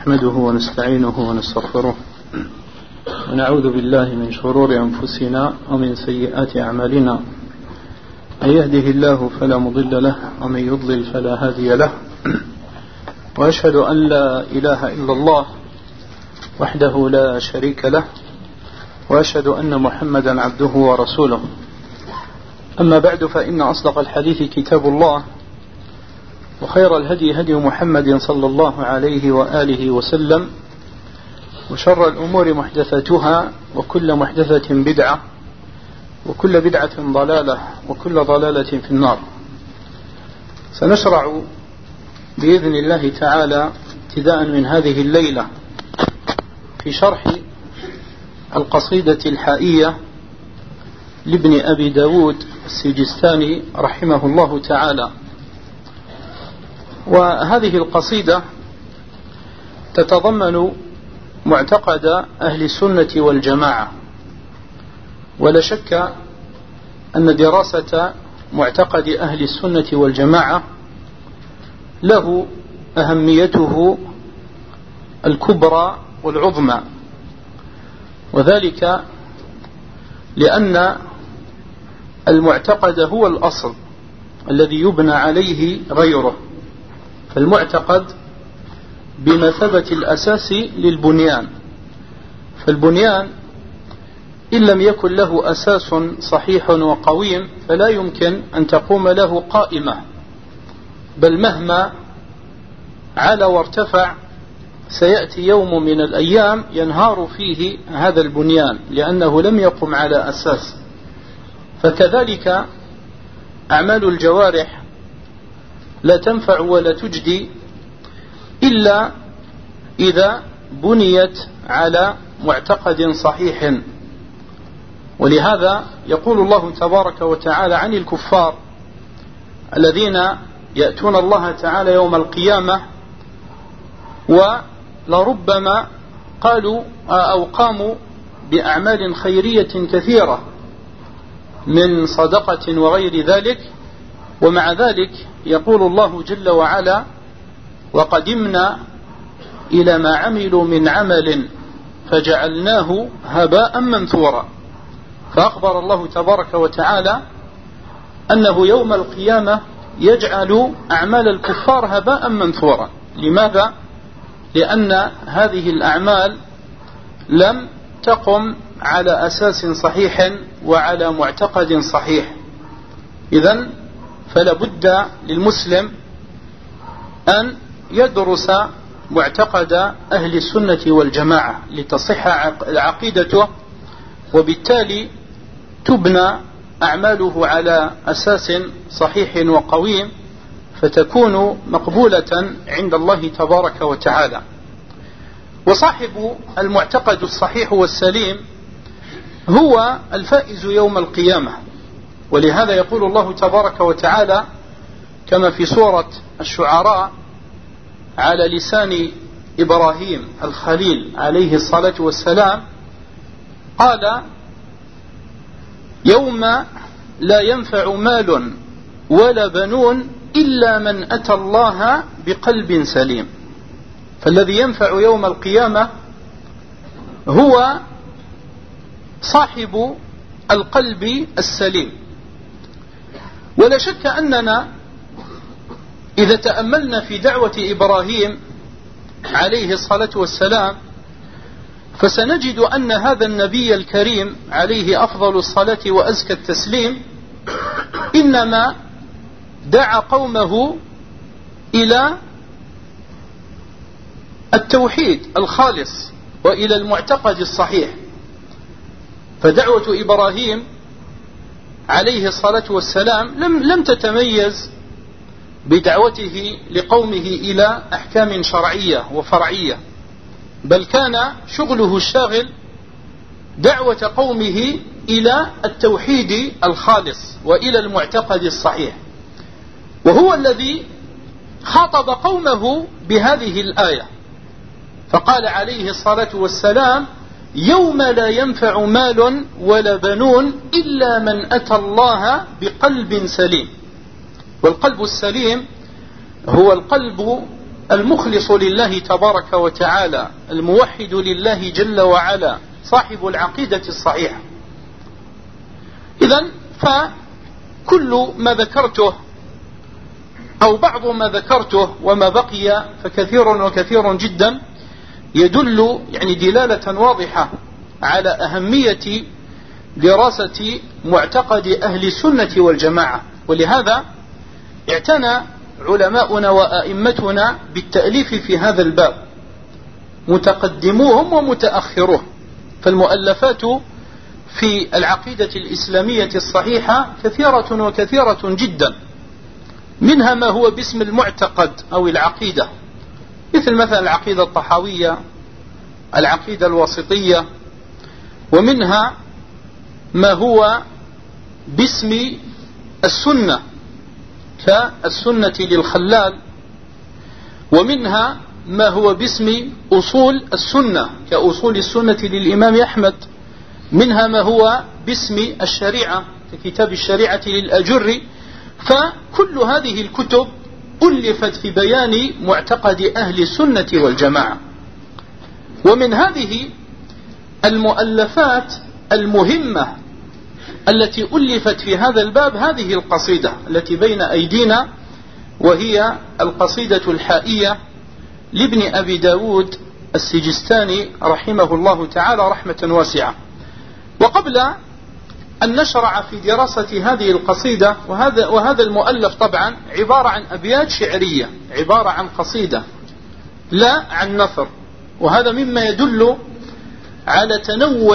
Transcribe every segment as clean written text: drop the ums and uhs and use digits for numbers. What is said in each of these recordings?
نحمده ونستعينه ونستغفره ونعوذ بالله من شرور أنفسنا ومن سيئات أعمالنا. من يهده الله فلا مضل له ومن يضلل فلا هادي له، وأشهد أن لا إله إلا الله وحده لا شريك له، وأشهد أن محمدا عبده ورسوله. أما بعد، فإن أصدق الحديث كتاب الله، وخير الهدي هدي محمد صلى الله عليه وآله وسلم، وشر الأمور محدثاتها، وكل محدثة بدعة، وكل بدعة ضلالة، وكل ضلالة في النار. سنشرع بإذن الله تعالى ابتداء من هذه الليلة في شرح القصيدة الحائية لابن أبي داود السجستاني رحمه الله تعالى. وهذه القصيدة تتضمن معتقد أهل السنة والجماعة، ولا شك أن دراسة معتقد أهل السنة والجماعة له أهميته الكبرى والعظمى، وذلك لأن المعتقد هو الأصل الذي يبنى عليه غيره، فالمعتقد بمثابة الأساس للبنيان، فالبنيان إن لم يكن له أساس صحيح وقويم فلا يمكن أن تقوم له قائمة، بل مهما علا وارتفع سيأتي يوم من الأيام ينهار فيه هذا البنيان لأنه لم يقم على أساس. فكذلك أعمال الجوارح لا تنفع ولا تجدي إلا إذا بنيت على معتقد صحيح. ولهذا يقول الله تبارك وتعالى عن الكفار الذين يأتون الله تعالى يوم القيامة ولربما قالوا أو قاموا بأعمال خيرية كثيرة من صدقة وغير ذلك، ومع ذلك يقول الله جل وعلا: وقدمنا إلى ما عملوا من عمل فجعلناه هباء منثورا. فأخبر الله تبارك وتعالى أنه يوم القيامة يجعل أعمال الكفار هباء منثورا. لماذا؟ لأن هذه الأعمال لم تقم على أساس صحيح وعلى معتقد صحيح. إذن فلا بد للمسلم أن يدرس معتقد أهل السنة والجماعة لتصح عقيدته، وبالتالي تبنى أعماله على أساس صحيح وقويم، فتكون مقبولة عند الله تبارك وتعالى. وصاحب المعتقد الصحيح والسليم هو الفائز يوم القيامة. ولهذا يقول الله تبارك وتعالى كما في سورة الشعراء على لسان إبراهيم الخليل عليه الصلاة والسلام، قال: يوم لا ينفع مال ولا بنون إلا من أتى الله بقلب سليم. فالذي ينفع يوم القيامة هو صاحب القلب السليم. ولا شك أننا إذا تأملنا في دعوة إبراهيم عليه الصلاة والسلام فسنجد أن هذا النبي الكريم عليه أفضل الصلاة وأزكى التسليم إنما دعا قومه إلى التوحيد الخالص وإلى المعتقد الصحيح. فدعوة إبراهيم عليه الصلاة والسلام لم تتميز بدعوته لقومه إلى أحكام شرعية وفرعية، بل كان شغله الشاغل دعوة قومه إلى التوحيد الخالص وإلى المعتقد الصحيح. وهو الذي خاطب قومه بهذه الآية، فقال عليه الصلاة والسلام: يوم لا ينفع مال ولا بنون إلا من أتى الله بقلب سليم. والقلب السليم هو القلب المخلص لله تبارك وتعالى، الموحد لله جل وعلا، صاحب العقيدة الصحيحة. إذن فكل ما ذكرته أو بعض ما ذكرته وما بقي فكثير وكثير جدا يدل يعني دلالة واضحة على أهمية دراسة معتقد أهل السنة والجماعة. ولهذا اعتنى علماؤنا وأئمتنا بالتأليف في هذا الباب، متقدموهم ومتأخروه. فالمؤلفات في العقيدة الإسلامية الصحيحة كثيرة وكثيرة جدا، منها ما هو باسم المعتقد أو العقيدة، مثل العقيدة الطحاوية، العقيدة الواسطية، ومنها ما هو باسم السنة كالسنة للخلال، ومنها ما هو باسم أصول السنة كأصول السنة للإمام أحمد، منها ما هو باسم الشريعة ككتاب الشريعة للأجري. فكل هذه الكتب ألفت في بيان معتقد أهل السنة والجماعة. ومن هذه المؤلفات المهمة التي ألفت في هذا الباب هذه القصيدة التي بين أيدينا، وهي القصيدة الحائية لابن أبي داود السجستاني رحمه الله تعالى رحمة واسعة. وقبل أن نشرع في دراسة هذه القصيدة، وهذا المؤلف طبعا عبارة عن أبيات شعرية، عبارة عن قصيدة لا عن نثر، وهذا مما يدل على تنوع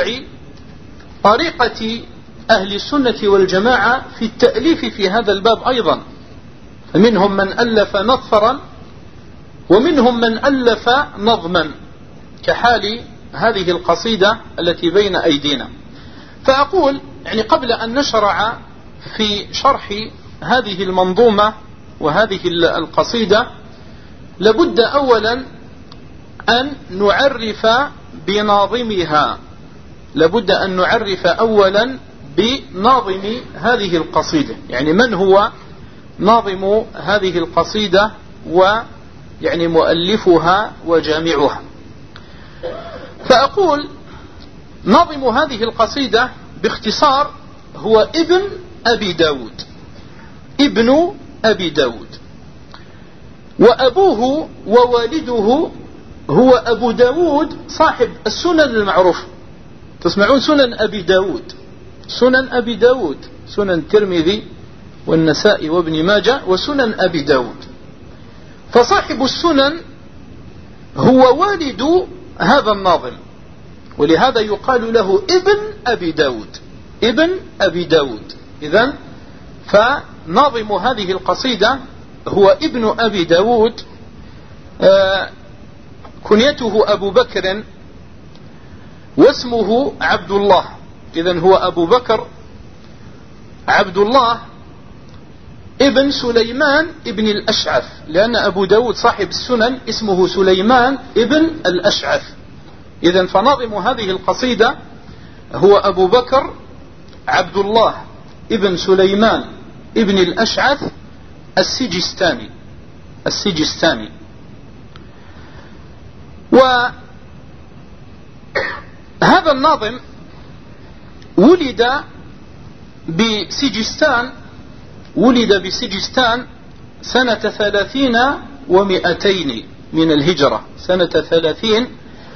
طريقة أهل السنة والجماعة في التأليف في هذا الباب أيضا. فمنهم من ألف نثرا ومنهم من ألف نظما كحال هذه القصيدة التي بين أيدينا. فأقول يعني قبل أن نشرع في شرح هذه المنظومة وهذه القصيدة لابد أولا أن نعرف بناظمها، لابد أن نعرف أولا بناظم هذه القصيدة، يعني من هو ناظم هذه القصيدة ويعني مؤلفها وجامعها. فأقول ناظم هذه القصيدة باختصار هو ابن أبي داود، ابن أبي داود، وأبوه ووالده هو أبو داود صاحب السنن المعروف. تسمعون سنن أبي داود، سنن أبي داود، سنن الترمذي والنسائي وابن ماجه وسنن أبي داود. فصاحب السنن هو والد هذا الناظم، ولهذا يقال له ابن أبي داود، ابن أبي داود. إذن فناظم هذه القصيدة هو ابن أبي داود، كنيته أبو بكر واسمه عبد الله. إذن هو أبو بكر عبد الله ابن سليمان ابن الأشعث، لأن أبو داود صاحب السنن اسمه سليمان ابن الأشعث. إذن فناظم هذه القصيدة هو أبو بكر عبد الله ابن سليمان ابن الأشعث السجستاني، السجستاني. وهذا الناظم ولد بسجستان، ولد بسجستان سنة 30 و200 من الهجرة، سنة 30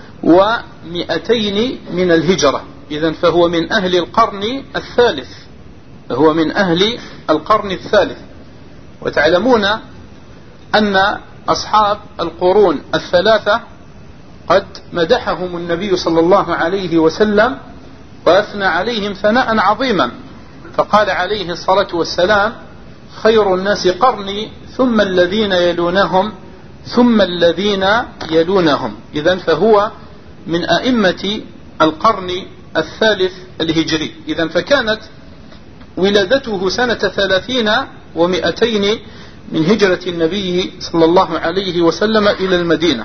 و200 من الهجرة. إذن فهو من أهل القرن الثالث، هو من أهل القرن الثالث. وتعلمون أن أصحاب القرون الثلاثة قد مدحهم النبي صلى الله عليه وسلم وأثنى عليهم ثناء عظيما، فقال عليه الصلاة والسلام: خير الناس قرني ثم الذين يلونهم ثم الذين يلونهم. إذن فهو من أئمة القرن الثالث الهجري. إذن فكانت ولادته سنة 30 و200 من هجرة النبي صلى الله عليه وسلم إلى المدينة.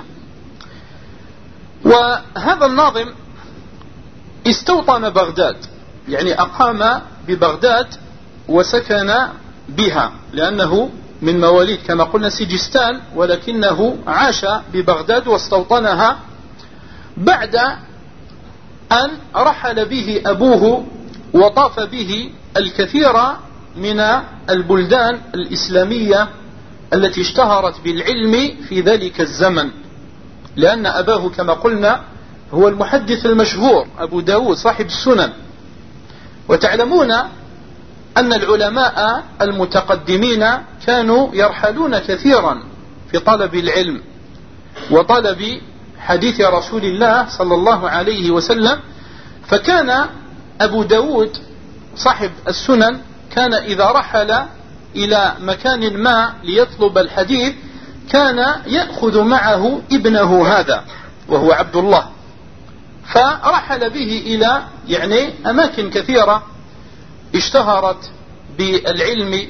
وهذا الناظم استوطن بغداد، يعني أقام ببغداد وسكن بها، لأنه من مواليد كما قلنا سجستان، ولكنه عاش ببغداد واستوطنها بعد أن رحل به أبوه وطاف به الكثير من البلدان الإسلامية التي اشتهرت بالعلم في ذلك الزمن، لأن أباه كما قلنا هو المحدث المشهور أبو داود صاحب السنن. وتعلمون أن العلماء المتقدمين كانوا يرحلون كثيرا في طلب العلم وطلب حديث رسول الله صلى الله عليه وسلم. فكان أبو داود صاحب السنن كان إذا رحل إلى مكان ما ليطلب الحديث كان يأخذ معه ابنه هذا وهو عبد الله، فرحل به إلى أماكن كثيرة اشتهرت بالعلم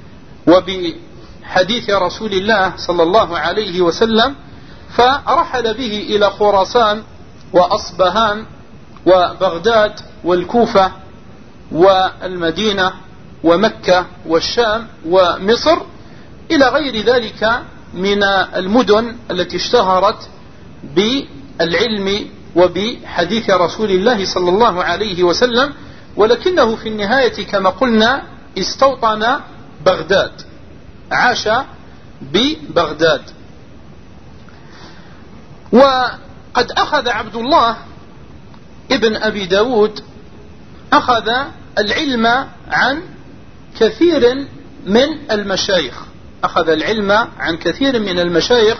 وبحديث رسول الله صلى الله عليه وسلم. فرحل به إلى خراسان وأصبهان وبغداد والكوفة والمدينة ومكة والشام ومصر إلى غير ذلك من المدن التي اشتهرت بالعلم وبحديث رسول الله صلى الله عليه وسلم. ولكنه في النهاية كما قلنا استوطن بغداد، عاش ببغداد. وقد أخذ عبد الله ابن أبي داود أخذ العلم عن كثير من المشايخ، أخذ العلم عن كثير من المشايخ.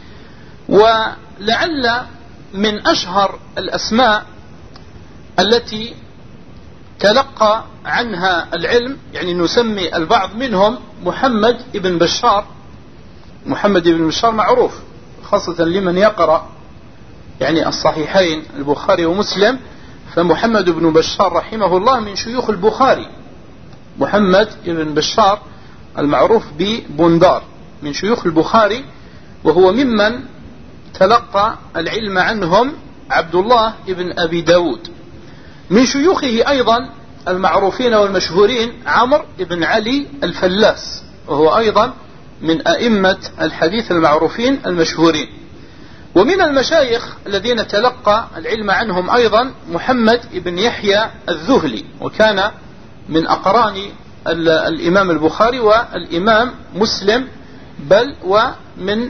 ولعل من أشهر الأسماء التي تلقى عنها العلم نسمي البعض منهم محمد بن بشار. محمد بن بشار معروف خاصة لمن يقرأ الصحيحين البخاري ومسلم، فمحمد بن بشار رحمه الله من شيوخ البخاري. محمد بن بشار المعروف ببندار من شيوخ البخاري، وهو ممن تلقى العلم عنهم عبد الله بن أبي داود. من شيوخه أيضا المعروفين والمشهورين عمرو بن علي الفلاس، وهو أيضا من أئمة الحديث المعروفين المشهورين. ومن المشايخ الذين تلقى العلم عنهم أيضا محمد بن يحيى الذهلي، وكان من أقران الإمام البخاري والإمام مسلم، بل ومن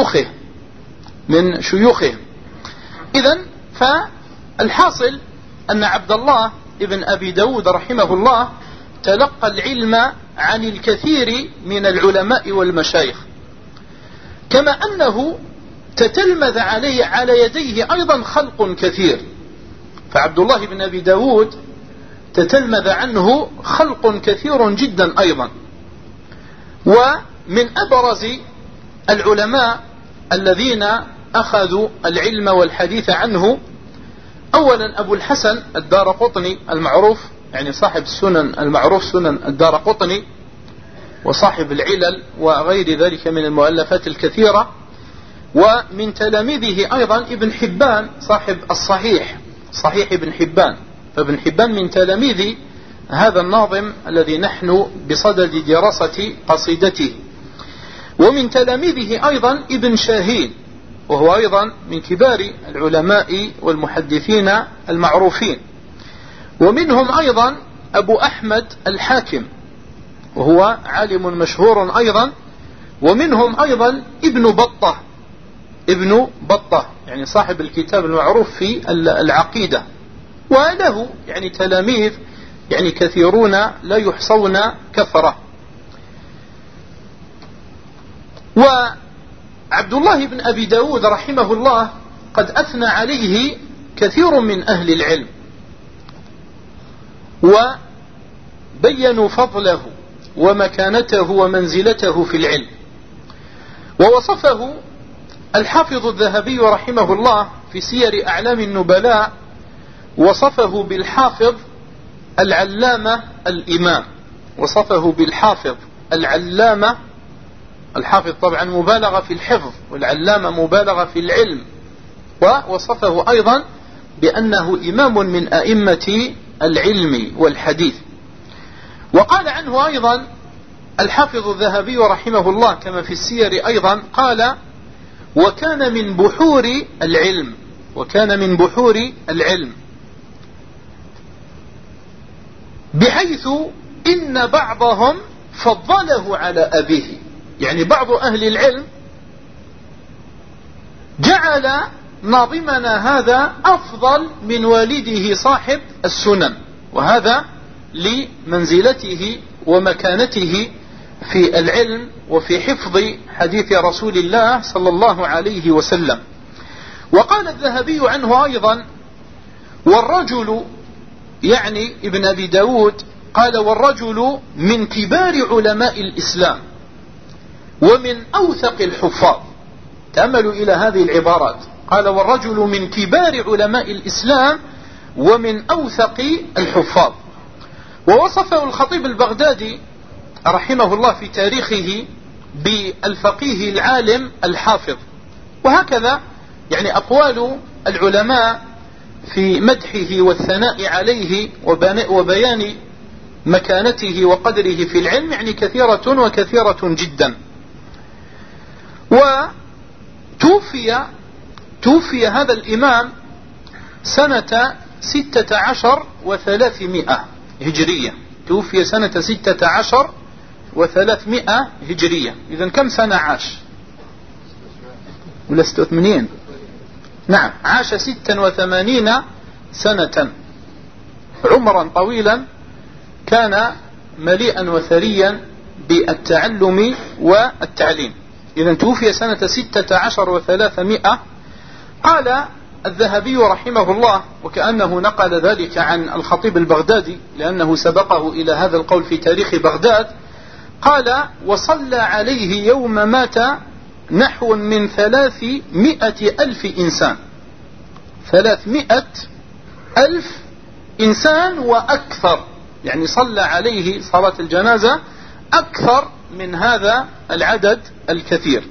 شيوخه. إذن فالحاصل أن عبد الله ابن أبي داود رحمه الله تلقى العلم عن الكثير من العلماء والمشايخ، كما أنه تتلمذ على يديه أيضا خلق كثير. فعبد الله بن أبي داود تتلمذ عنه خلق كثير جدا أيضا. ومن أبرز العلماء الذين أخذوا العلم والحديث عنه أولا أبو الحسن الدارقطني المعروف، صاحب السنن المعروف سنن الدارقطني، وصاحب العلل وغير ذلك من المؤلفات الكثيرة. ومن تلاميذه أيضا ابن حبان صاحب الصحيح، صحيح ابن حبان. فابن حبان من تلاميذ هذا الناظم الذي نحن بصدد دراسة قصيدته. ومن تلاميذه أيضا ابن شاهين، وهو أيضا من كبار العلماء والمحدثين المعروفين. ومنهم أيضا أبو أحمد الحاكم، وهو عالم مشهور أيضا. ومنهم أيضا ابن بطة صاحب الكتاب المعروف في العقيدة، وله تلاميذ كثيرون لا يحصون كثرة. وعبد الله بن أبي داود رحمه الله قد أثنى عليه كثير من أهل العلم وبينوا فضله ومكانته ومنزلته في العلم. ووصفه الحافظ الذهبي رحمه الله في سير أعلام النبلاء، وصفه بالحافظ العلامة الإمام، وصفه بالحافظ العلامة. الحافظ طبعا مبالغة في الحفظ، والعلامة مبالغة في العلم. ووصفه أيضا بأنه إمام من أئمة العلم والحديث. وقال عنه أيضا الحافظ الذهبي رحمه الله كما في السير أيضا قال: وكان من بحور العلم، وكان من بحور العلم، بحيث إن بعضهم فضله على أبيه. يعني بعض أهل العلم جعل ناظمنا هذا أفضل من والده صاحب السنن، وهذا لمنزلته ومكانته في العلم وفي حفظ حديث رسول الله صلى الله عليه وسلم. وقال الذهبي عنه أيضا: والرجل، يعني ابن أبي داود، قال: والرجل من كبار علماء الإسلام ومن أوثق الحفاظ. تأملوا إلى هذه العبارات، قال: والرجل من كبار علماء الإسلام ومن أوثق الحفاظ. ووصفه الخطيب البغدادي رحمه الله في تاريخه بالفقيه العالم الحافظ. وهكذا يعني أقوال العلماء في مدحه والثناء عليه وبيان مكانته وقدره في العلم يعني كثيرة وكثيرة جدا. توفي هذا الإمام سنة 16 و300 هجرية، توفي سنة 16 و300 هجرية. إذن كم سنة عاش؟ ولا 86؟ نعم، عاش 86 سنة، عمرا طويلا، كان مليئا وثريا بالتعلم والتعليم. إذن توفي سنة 16 و300. قال الذهبي رحمه الله، وكأنه نقل ذلك عن الخطيب البغدادي لأنه سبقه إلى هذا القول في تاريخ بغداد، قال: وصلى عليه يوم مات نحو من 300,000 إنسان، 300,000 إنسان وأكثر، يعني صلى عليه صلاة الجنازة أكثر من هذا العدد الكثير.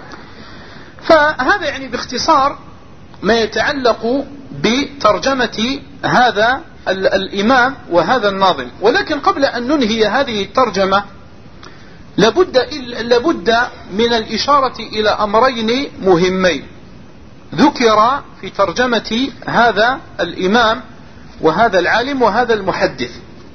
فهذا يعني باختصار ما يتعلق بترجمة هذا الإمام وهذا الناظم. ولكن قبل أن ننهي هذه الترجمة لابد من الإشارة إلى أمرين مهمين ذكر في ترجمة هذا الإمام وهذا العالم وهذا المحدث.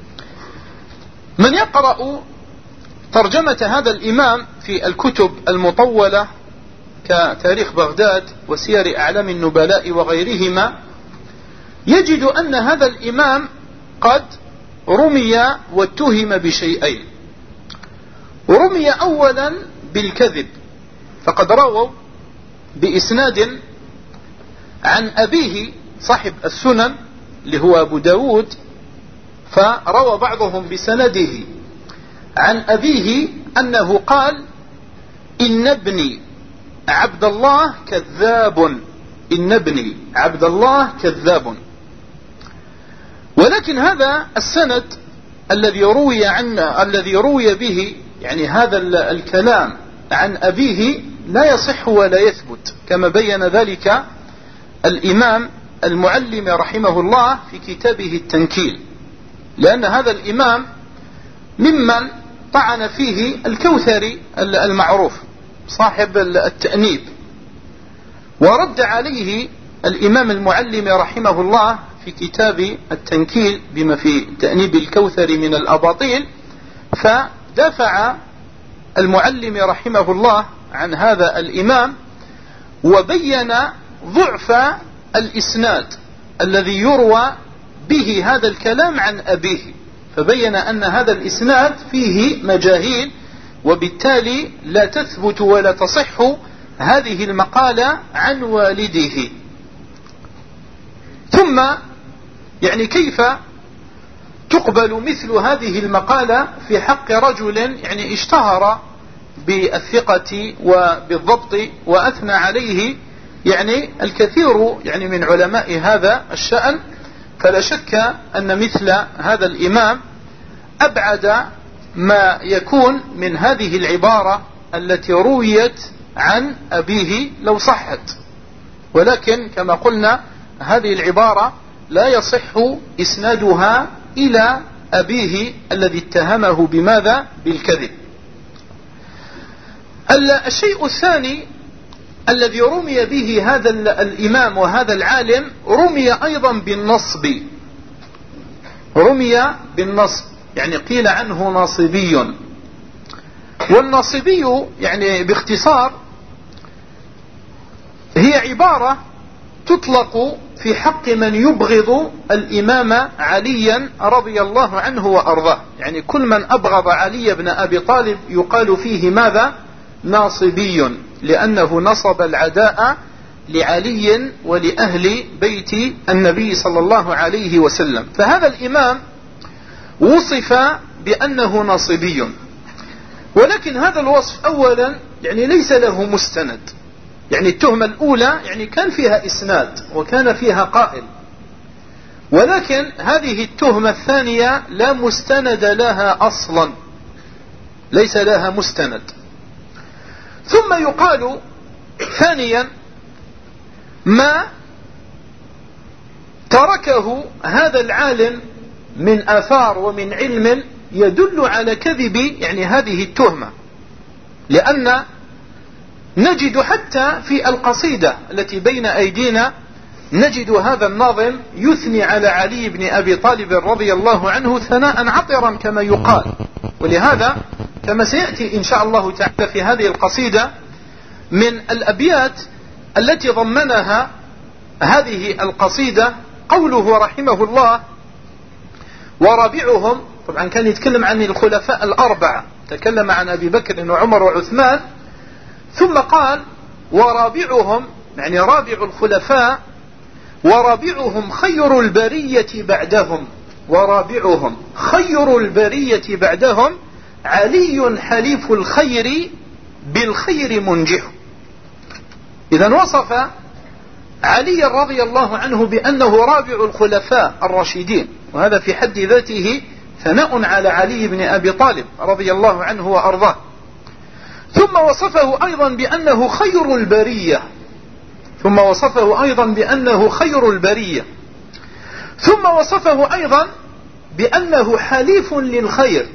من يقرأ ترجمة هذا الإمام في الكتب المطولة كتاريخ بغداد وسير أعلام النبلاء وغيرهما يجد أن هذا الإمام قد رمي واتهم بشيئين. رمي أولا بالكذب، فقد رووا بإسناد عن أبيه صاحب السنن اللي هو أبو داود، فروى بعضهم بسنده عن أبيه أنه قال: إن ابني عبد الله كذاب، إن ابني عبد الله كذاب. ولكن هذا السند الذي روي به يعني هذا الكلام عن أبيه لا يصح ولا يثبت، كما بين ذلك الإمام المعلم رحمه الله في كتابه التنكيل، لأن هذا الإمام ممن طعن فيه الكوثري المعروف صاحب التأنيب، ورد عليه الإمام المعلم رحمه الله في كتاب التنكيل بما في تأنيب الكوثري من الأباطيل. فدافع المعلم رحمه الله عن هذا الإمام وبين ضعف الإسناد الذي يروى به هذا الكلام عن أبيه، فبين أن هذا الإسناد فيه مجاهيل، وبالتالي لا تثبت ولا تصح هذه المقالة عن والده. ثم يعني كيف تقبل مثل هذه المقالة في حق رجل يعني اشتهر بالثقة وبالضبط وأثنى عليه يعني الكثير يعني من علماء هذا الشأن؟ فلا شك أن مثل هذا الإمام أبعد ما يكون من هذه العبارة التي رويت عن أبيه لو صحت. ولكن كما قلنا هذه العبارة لا يصح إسنادها إلى أبيه الذي اتهمه بماذا؟ بالكذب. الشيء الثاني الذي رمي به هذا الإمام وهذا العالم، رمي أيضا بالنصب. رمي بالنصب، يعني قيل عنه ناصبي. والناصبي يعني باختصار هي عبارة تطلق في حق من يبغض الإمام عليا رضي الله عنه وأرضاه. يعني كل من أبغض علي بن أبي طالب يقال فيه ماذا؟ ناصبي، لأنه نصب العداء لعلي ولأهل بيت النبي صلى الله عليه وسلم. فهذا الإمام وصف بأنه ناصبي، ولكن هذا الوصف أولا يعني ليس له مستند. يعني التهمة الأولى يعني كان فيها إسناد وكان فيها قائل، ولكن هذه التهمة الثانية لا مستند لها أصلا، ليس لها مستند. ثم يقال ثانيا ما تركه هذا العالم من آثار ومن علم يدل على كذب يعني هذه التهمة، لأن نجد حتى في القصيدة التي بين أيدينا نجد هذا الناظم يثني على علي بن أبي طالب رضي الله عنه ثناء عطرا كما يقال. ولهذا كما سيأتي إن شاء الله تعالى في هذه القصيدة من الأبيات التي ضمنها هذه القصيدة قوله رحمه الله: ورابعهم، طبعا كان يتكلم عن الخلفاء الأربعة، تكلم عن أبي بكر وعمر وعثمان، ثم قال ورابعهم يعني رابع الخلفاء، ورابعهم خير البرية بعدهم، ورابعهم خير البرية بعدهم علي حليف الخير بالخير منجح. إذن وصف علي رضي الله عنه بأنه رابع الخلفاء الراشدين، وهذا في حد ذاته ثناء على علي بن أبي طالب رضي الله عنه وأرضاه. ثم وصفه أيضا بأنه خير البرية، ثم وصفه أيضا بأنه خير البرية، ثم وصفه أيضا بأنه حليف للخير،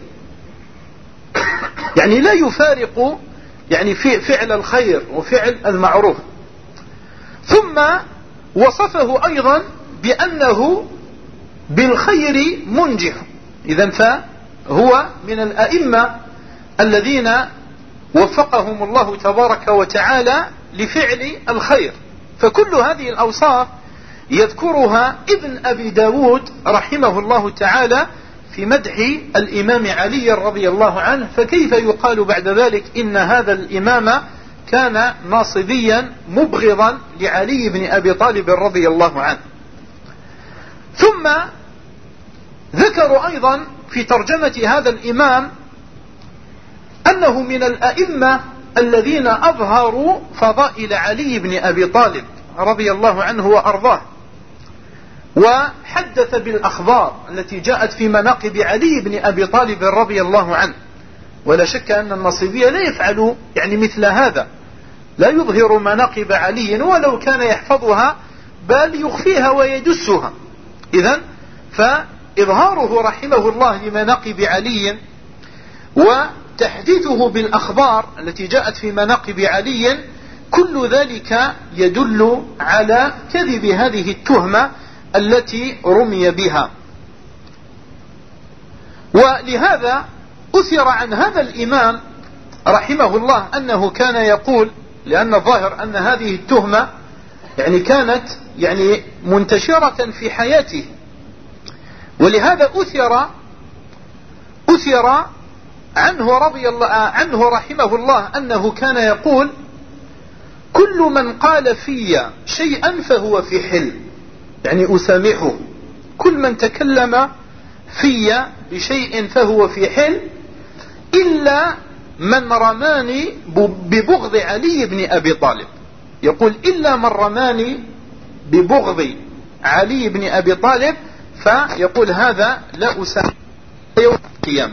يعني لا يفارق يعني في فعل الخير وفعل المعروف. ثم وصفه أيضا بأنه بالخير منجح. إذن فهو من الأئمة الذين وفقهم الله تبارك وتعالى لفعل الخير. فكل هذه الأوصاف يذكرها ابن أبي داود رحمه الله تعالى في مدح الإمام علي رضي الله عنه. فكيف يقال بعد ذلك إن هذا الإمام كان ناصبيا مبغضا لعلي بن أبي طالب رضي الله عنه؟ ثم ذكروا أيضا في ترجمة هذا الإمام أنه من الأئمة الذين أظهروا فضائل علي بن أبي طالب رضي الله عنه وأرضاه، وحدث بالأخبار التي جاءت في مناقب علي بن أبي طالب رضي الله عنه. ولا شك أن النصيبية لا يفعل يعني مثل هذا، لا يظهر مناقب علي ولو كان يحفظها، بل يخفيها ويدسها. إذن فإظهاره رحمه الله لمناقب علي وتحديثه بالأخبار التي جاءت في مناقب علي، كل ذلك يدل على كذب هذه التهمة التي رمي بها. ولهذا أثر عن هذا الإمام رحمه الله أنه كان يقول، لأن الظاهر أن هذه التهمة يعني كانت يعني منتشرة في حياته، ولهذا أثر عنه رضي الله عنه رحمه الله أنه كان يقول: كل من قال في شيئا فهو في حل، يعني أسامحه، كل من تكلم في بشيء فهو في حل، إلا من رماني ببغض علي بن أبي طالب. يقول: إلا من رماني ببغض علي بن أبي طالب، فيقول هذا لا أسامح يوم القيامة.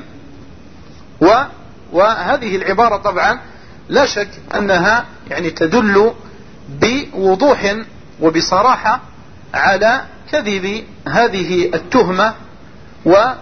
وهذه العبارة طبعا لا شك أنها يعني تدل بوضوح وبصراحة على كذب هذه التهمة،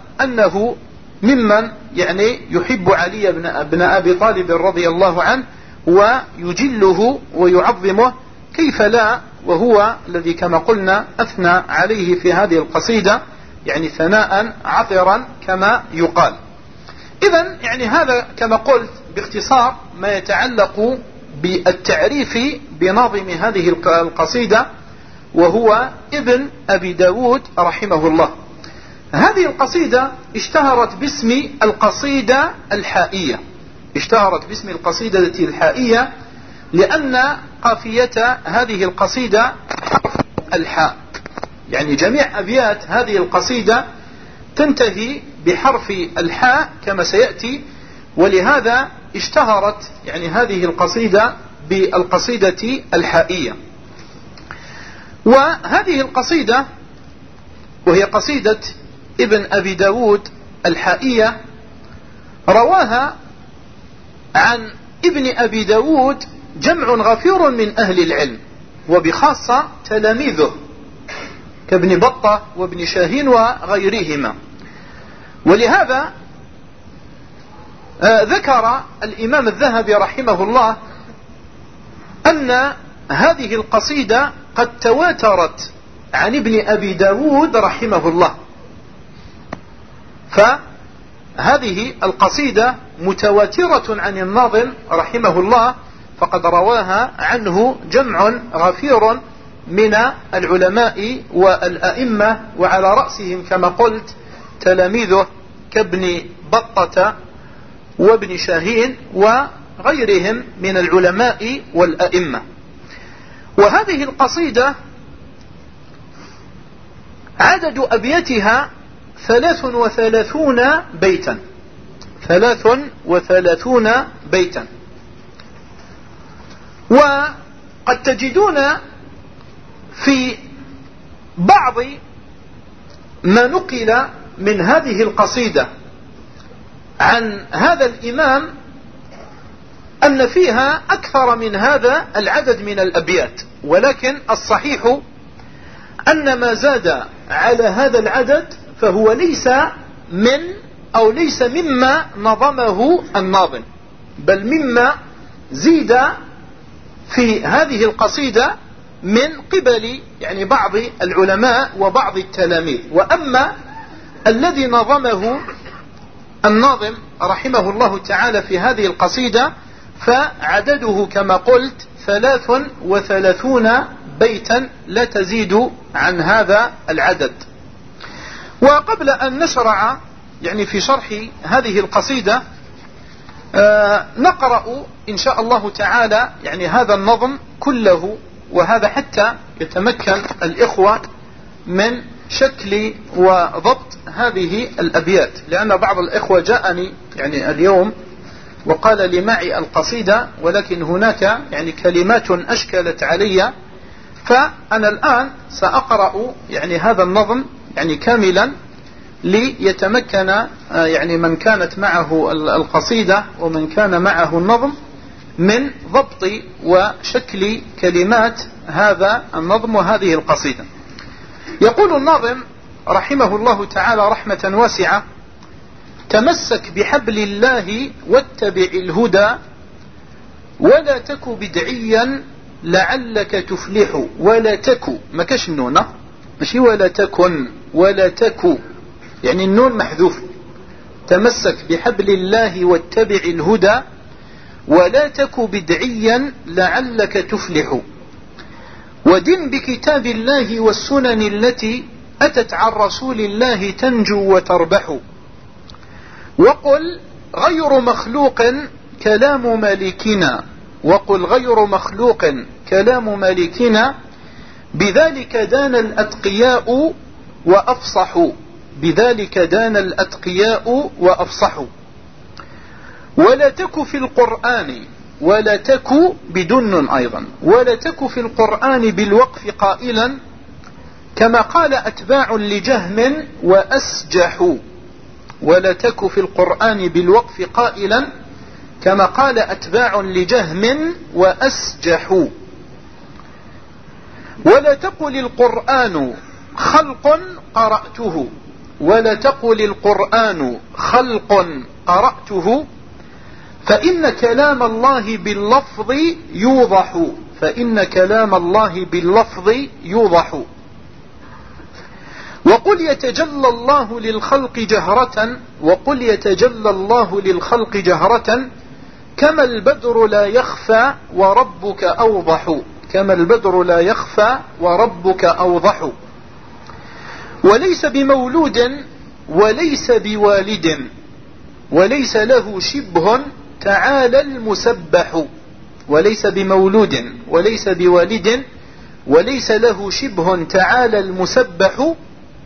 وأنه ممن يعني يحب علي بن أبي طالب رضي الله عنه، ويجله ويعظمه، كيف لا وهو الذي كما قلنا أثنى عليه في هذه القصيدة يعني ثناء عطرا كما يقال. إذن يعني هذا كما قلت باختصار ما يتعلق بالتعريف بناظم هذه القصيدة، وهو ابن أبي داود رحمه الله. هذه القصيدة اشتهرت باسم القصيدة الحائية، اشتهرت باسم القصيدة الحائية لأن قافية هذه القصيدة حرف الحاء، يعني جميع أبيات هذه القصيدة تنتهي بحرف الحاء كما سيأتي، ولهذا اشتهرت يعني هذه القصيدة بالقصيدة الحائية. وهذه القصيدة وهي قصيدة ابن أبي داود الحائية رواها عن ابن أبي داود جمع غفير من أهل العلم، وبخاصة تلاميذه كابن بطة وابن شاهين وغيرهما. ولهذا ذكر الإمام الذهبي رحمه الله أن هذه القصيدة قد تواترت عن ابن أبي داود رحمه الله، فهذه القصيدة متواترة عن الناظم رحمه الله، فقد رواها عنه جمع غفير من العلماء والأئمة، وعلى رأسهم كما قلت تلاميذه كابن بطة وابن شاهين وغيرهم من العلماء والأئمة. وهذه القصيدة عدد أبياتها 33 بيتا، 33 بيتا. وقد تجدون في بعض ما نقل من هذه القصيدة عن هذا الإمام أن فيها أكثر من هذا العدد من الأبيات، ولكن الصحيح أن ما زاد على هذا العدد فهو ليس من أو ليس مما نظمه الناظم، بل مما زيد في هذه القصيدة من قبل يعني بعض العلماء وبعض التلاميذ. وأما الذي نظمه الناظم رحمه الله تعالى في هذه القصيدة فعدده كما قلت 33 بيتا لا تزيد عن هذا العدد. وقبل أن نشرع يعني في شرح هذه القصيدة نقرأ إن شاء الله تعالى يعني هذا النظم كله، وهذا حتى يتمكن الإخوة من شكل وضبط هذه الأبيات، لأن بعض الإخوة جاءني يعني اليوم وقال لي معي القصيدة ولكن هناك يعني كلمات أشكلت علي، فأنا الآن سأقرأ يعني هذا النظم يعني كاملا ليتمكن يعني من كانت معه القصيدة ومن كان معه النظم من ضبط وشكل كلمات هذا النظم وهذه القصيدة. يقول الناظم رحمه الله تعالى رحمة واسعة: تمسك بحبل الله واتبع الهدى ولا تك بدعيا لعلك تفلح. ولا تك ما كاش النون، ماشي ولا تكن، ولا تك يعني النون محذوف. تمسك بحبل الله واتبع الهدى ولا تك بدعيا لعلك تفلح. ودن بكتاب الله والسنن التي أتت عن رسول الله تنجو وتربح. وقل غير مخلوق كلام مالكنا، وقل غير مخلوق كلام مالكنا بذلك دان الأتقياء وأفصحوا. بذلك دان الأتقياء وأفصحوا. ولا تك في القرآن، ولا تك بدن أيضا، ولا تك في القرآن بالوقف قائلا كما قال أتباع لجهم وأسجحوا. ولا تك في القرآن بالوقف قائلا كما قال أتباع لجهم وأسجحوا. ولا تقل القرآن خلق فإن كلام الله باللفظ يوضح، فإن كلام الله باللفظ يوضح. وقل يتجلى الله للخلق جهرة، وقل يتجلى الله للخلق جهرة كما البدر لا يخفى وربك أوضح، كما البدر لا يخفى وربك أوضح. وليس بمولود وليس بوالد وليس له شبه تعالى المسبح، وليس بمولود وليس بوالد وليس له شبه تعالى المسبح.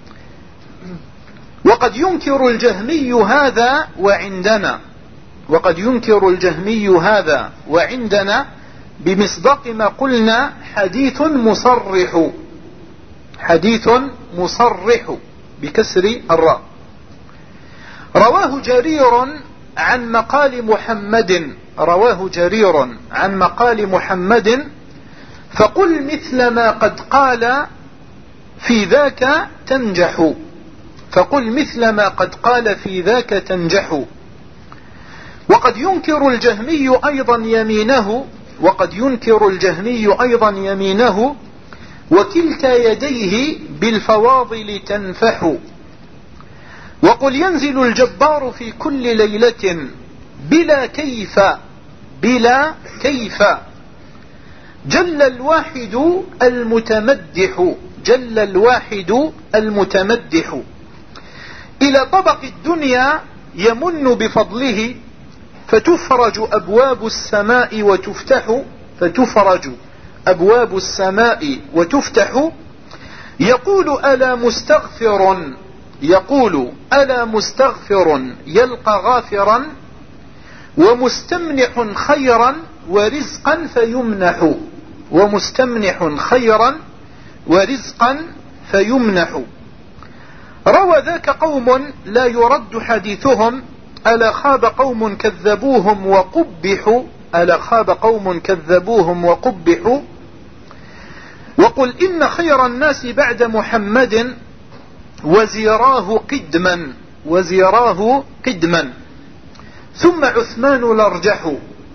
وقد ينكر الجهمي هذا وعندنا، وقد ينكر الجهمي هذا وعندنا بمصداق ما قلنا حديث مصرح، حديث مصرح بكسر الراء. رواه جرير عن مقال محمد، رواه جرير عن مقال محمد فقل مثل ما قد قال في ذاك تنجح، فقل مثل ما قد قال في ذاك تنجح. وقد ينكر الجهمي أيضا يمينه، وقد ينكر الجهمي أيضا يمينه وكلتا يديه بالفواضل تنفح. وقل ينزل الجبار في كل ليلة بلا كيف، بلا كيف. جل الواحد المتمدح، جل الواحد المتمدح. إلى طبق الدنيا يمن بفضله فتفرج أبواب السماء وتفتح، فتفرج أبواب السماء وتفتح. يقول ألا مستغفر، يقول ألا مستغفر يلقى غافرا ومستمنح خيرا ورزقا فيمنح، ومستمنح خيرا ورزقا فيمنح. روى ذاك قوم لا يرد حديثهم ألا خاب قوم كذبوهم وقبحوا، ألا خاب قوم كذبوهم وقبحوا. وقل إن خير الناس بعد محمد وزيراه قدما، وزيراه قدما ثم عثمان الأرجح.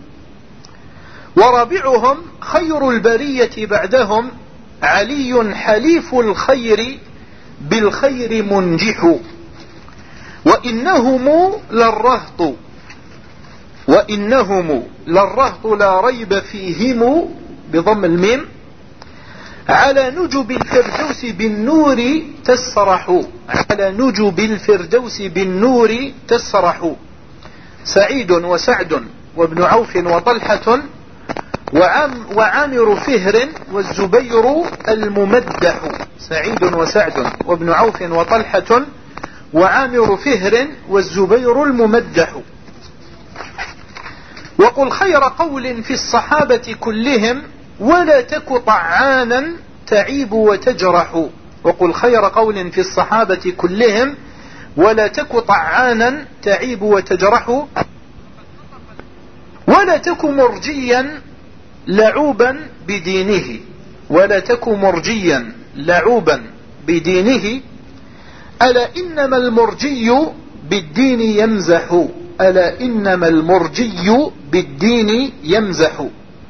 ورابعهم خير البرية بعدهم علي حليف الخير بالخير منجح. وإنهم للرهط، وإنهم للرهط لا ريب فيهم بضم الميم على نجب الفردوس بالنور تسرح، على نجب الفردوس بالنور تسرح. سعيد وسعد وابن عوف وطلحة وعامر فهر والزبير الممدح، سعيد وسعد وابن عوف وطلحة وعامر فهر والزبير الممدح. وقل خير قول في الصحابة كلهم ولا تك طعانا تعيب وتجرح، وقل خير قول في الصحابة كلهم ولا تك طعانا تعيب وتجرح. ولا تك مرجيا لعوبا بدينه، ولا تك مرجيا لعوبا بدينه. ألا إنما المرجي بالدين يمزح، ألا إنما المرجي بالدين يمزح.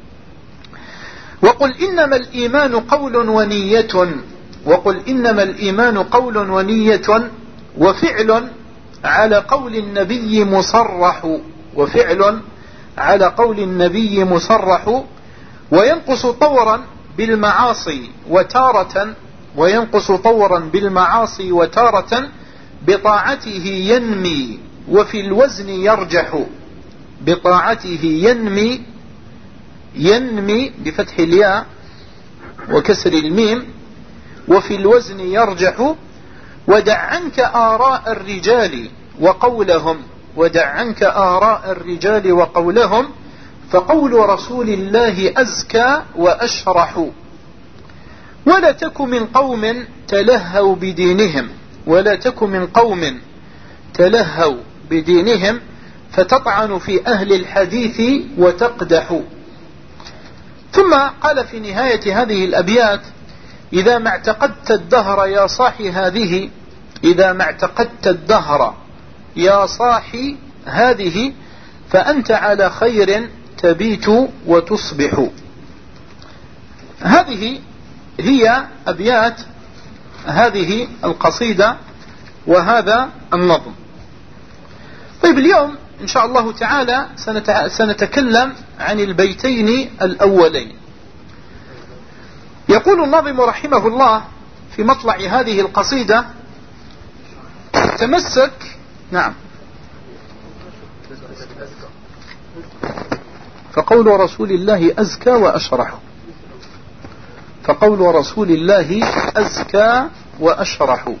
وقل إنما الإيمان قول ونية، وقل إنما الإيمان قول ونية وفعل على قول النبي مصرح، وفعل على قول النبي مصرح. وينقص طورا بالمعاصي وتارة، وينقص طورا بالمعاصي وتارة بطاعته ينمي وفي الوزن يرجح، بطاعته ينمي، ينمي بفتح الياء وكسر الميم وفي الوزن يرجح. ودع عنك آراء الرجال وقولهم، ودع عنك آراء الرجال وقولهم فقول رسول الله أزكى وأشرح. ولا تك من قوم تلهوا بدينهم، ولا تك من قوم تلهوا بدينهم فتطعن في أهل الحديث وتقدح. ثم قال في نهاية هذه الأبيات إذا ما اعتقدت الدهر يا صاحي هذه، إذا ما اعتقدت الدهر يا صاحي هذه فأنت على خير تبيت وتصبح. هذه هي أبيات هذه القصيدة وهذا النظم. طيب اليوم إن شاء الله تعالى سنتكلم عن البيتين الأولين. يقول الناظم رحمه الله في مطلع هذه القصيدة: تمسك. نعم. فقول رسول الله أزكى وأشرح. فقول رسول الله أزكى وأشرح.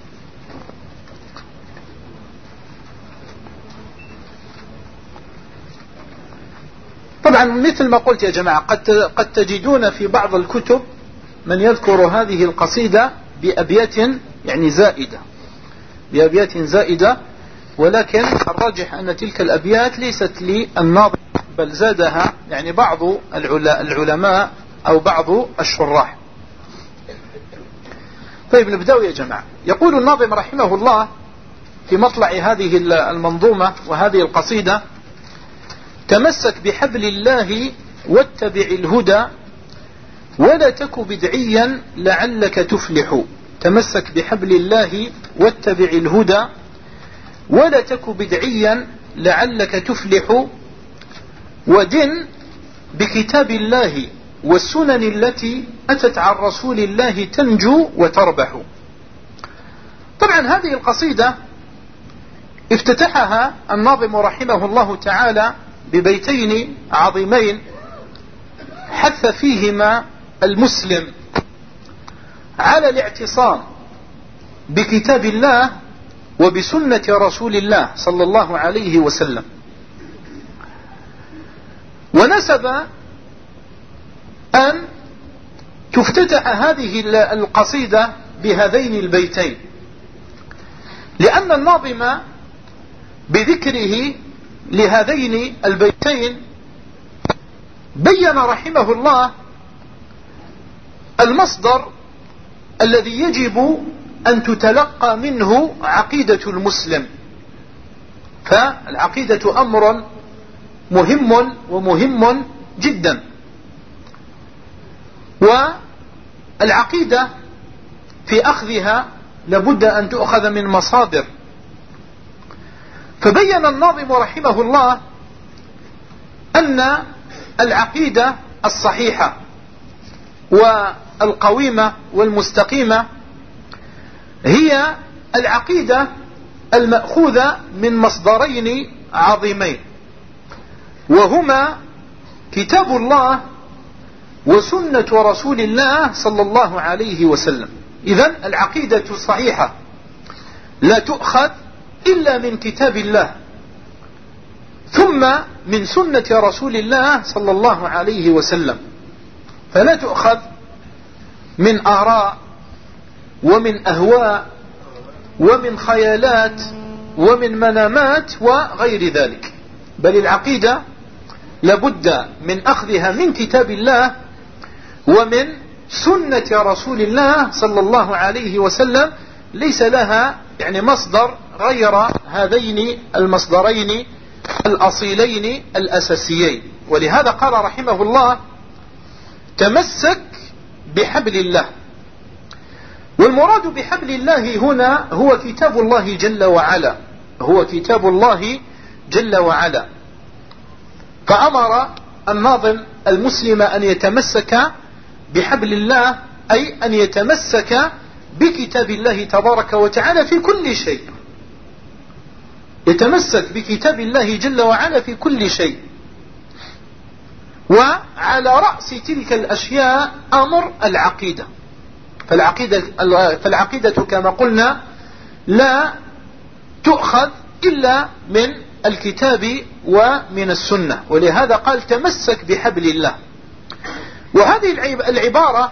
طبعا مثل ما قلت يا جماعة، قد تجدون في بعض الكتب من يذكر هذه القصيدة بأبيات يعني زائدة، بأبيات زائدة، ولكن الراجح أن تلك الأبيات ليست للناظم، بل زادها يعني بعض العلماء أو بعض الشراح. طيب نبدأ يا جماعة. يقول الناظم رحمه الله في مطلع هذه المنظومة وهذه القصيدة: تمسك بحبل الله واتبع الهدى ولا تك بدعيا لعلك تفلح. تمسك بحبل الله واتبع الهدى ولا تك بدعيا لعلك تفلح، ودن بكتاب الله والسنن التي أتت عن رسول الله تنجو وتربح. طبعا هذه القصيدة افتتحها الناظم رحمه الله تعالى ببيتين عظيمين حث فيهما المسلم على الاعتصام بكتاب الله وبسنة رسول الله صلى الله عليه وسلم، ونسب أن تفتتح هذه القصيدة بهذين البيتين، لأن الناظم بذكره لهذين البيتين بين رحمه الله المصدر الذي يجب أن تتلقى منه عقيدة المسلم. فالعقيدة أمر مهم ومهم جدا، والعقيدة في أخذها لابد أن تؤخذ من مصادر. فبين الناظم رحمه الله أن العقيدة الصحيحة والقويمة والمستقيمة هي العقيدة المأخوذة من مصدرين عظيمين، وهما كتاب الله وسنة رسول الله صلى الله عليه وسلم. إذن العقيدة الصحيحة لا تؤخذ إلا من كتاب الله ثم من سنة رسول الله صلى الله عليه وسلم، فلا تؤخذ من آراء ومن أهواء ومن خيالات ومن منامات وغير ذلك، بل العقيدة لابد من أخذها من كتاب الله ومن سنة رسول الله صلى الله عليه وسلم، ليس لها يعني مصدر غير هذين المصدرين الأصيلين الأساسيين. ولهذا قال رحمه الله: تمسك بحبل الله. والمراد بحبل الله هنا هو كتاب الله جل وعلا، هو كتاب الله جل وعلا. فأمر الناظم المسلم أن يتمسك بحبل الله، أي أن يتمسك بكتاب الله تبارك وتعالى في كل شيء، يتمسك بكتاب الله جل وعلا في كل شيء. وعلى رأس تلك الأشياء أمر العقيدة. فالعقيدة كما قلنا لا تؤخذ إلا من الكتاب ومن السنة، ولهذا قال: تمسك بحبل الله. وهذه العبارة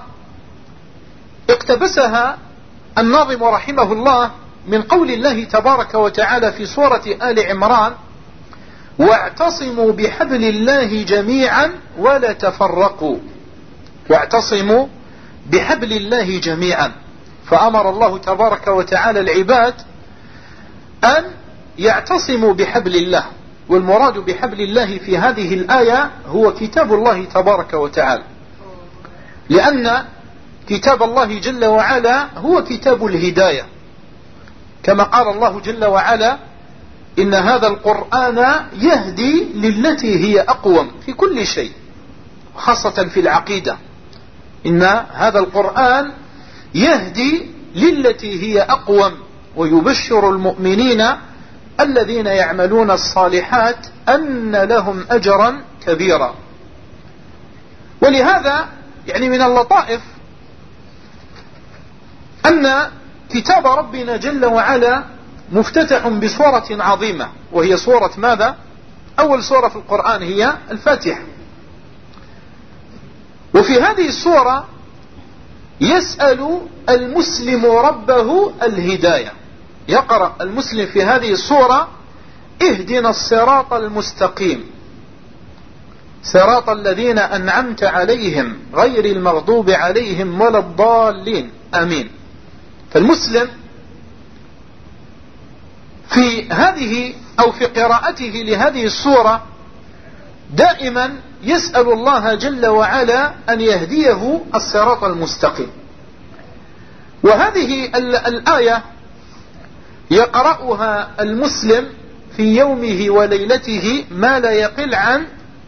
اقتبسها الناظم رحمه الله من قول الله تبارك وتعالى في سورة آل عمران: واعتصموا بحبل الله جميعا ولا تفرقوا. واعتصموا بحبل الله جميعا. فأمر الله تبارك وتعالى العباد أن يعتصموا بحبل الله، والمراد بحبل الله في هذه الآية هو كتاب الله تبارك وتعالى، لأن كتاب الله جل وعلا هو كتاب الهداية، كما قال الله جل وعلا: إن هذا القرآن يهدي للتي هي أقوم في كل شيء، خاصة في العقيدة. إن هذا القرآن يهدي للتي هي أقوم ويبشر المؤمنين الذين يعملون الصالحات أن لهم أجرا كبيرا. ولهذا يعني من اللطائف أن كتاب ربنا جل وعلا مفتتح بسورة عظيمة، وهي سورة ماذا؟ أول سورة في القرآن هي الفاتحة. وفي هذه السورة يسأل المسلم ربه الهداية، يقرأ المسلم في هذه السورة: اهدنا الصراط المستقيم صراط الذين أنعمت عليهم غير المغضوب عليهم ولا الضالين آمين. فالمسلم في هذه أو في قراءته لهذه السورة دائما يسأل الله جل وعلا أن يهديه الصراط المستقيم. وهذه الآية يقرأها المسلم في يومه وليلته ما لا يقل عن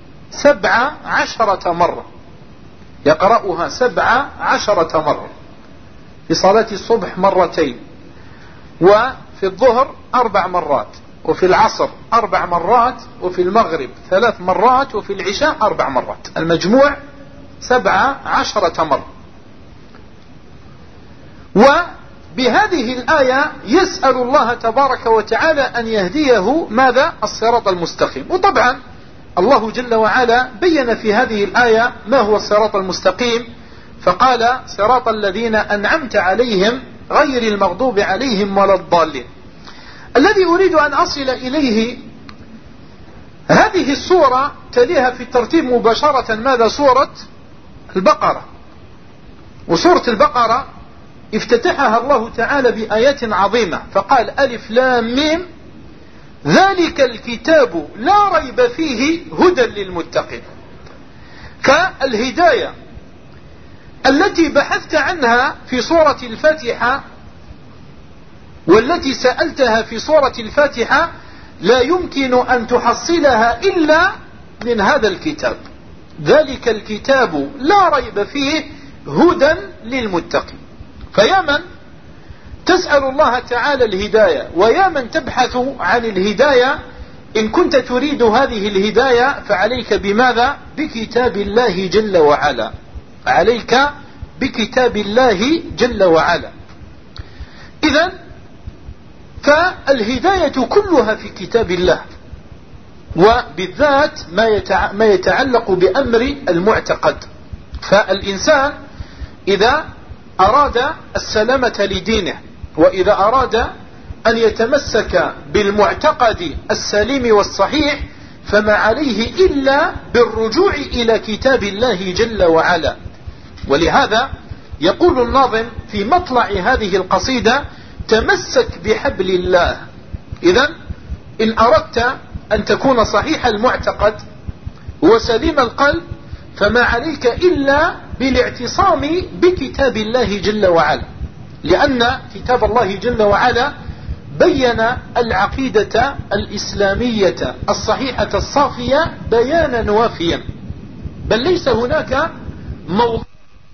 17 مرة، يقرأها 17 مرة، في صلاة الصبح مرتين، وفي الظهر 4 مرات، وفي العصر 4 مرات، وفي المغرب 3 مرات، وفي العشاء 4 مرات، المجموع 17 مرة. وبهذه الآية يسأل الله تبارك وتعالى أن يهديه ماذا؟ الصراط المستقيم. وطبعا الله جل وعلا بين في هذه الآية ما هو الصراط المستقيم، فقال: صراط الذين أنعمت عليهم غير المغضوب عليهم ولا الضالين. الذي أريد أن أصل إليه، هذه السورة تليها في الترتيب مباشرة ماذا؟ سورة البقرة. وسورة البقرة افتتحها الله تعالى بآيات عظيمة، فقال: ألف لام ميم ذلك الكتاب لا ريب فيه هدى للمتقين. فالهداية التي بحثت عنها في سورة الفاتحة والتي سألتها في سورة الفاتحة لا يمكن أن تحصلها إلا من هذا الكتاب، ذلك الكتاب لا ريب فيه هدى للمتقين. فيا من تسأل الله تعالى الهداية، ويا من تبحث عن الهداية، إن كنت تريد هذه الهداية فعليك بماذا؟ بكتاب الله جل وعلا، عليك بكتاب الله جل وعلا. إذن فالهداية كلها في كتاب الله، وبالذات ما يتعلق بأمر المعتقد. فالإنسان إذا أراد السلامة لدينه، وإذا أراد أن يتمسك بالمعتقد السليم والصحيح، فما عليه إلا بالرجوع إلى كتاب الله جل وعلا. ولهذا يقول الناظم في مطلع هذه القصيدة: تمسك بحبل الله. إذن إن أردت أن تكون صحيح المعتقد وسليم القلب، فما عليك إلا بالاعتصام بكتاب الله جل وعلا، لأن كتاب الله جل وعلا بين العقيدة الإسلامية الصحيحة الصافية بيانا وافيا، بل ليس هناك موضوع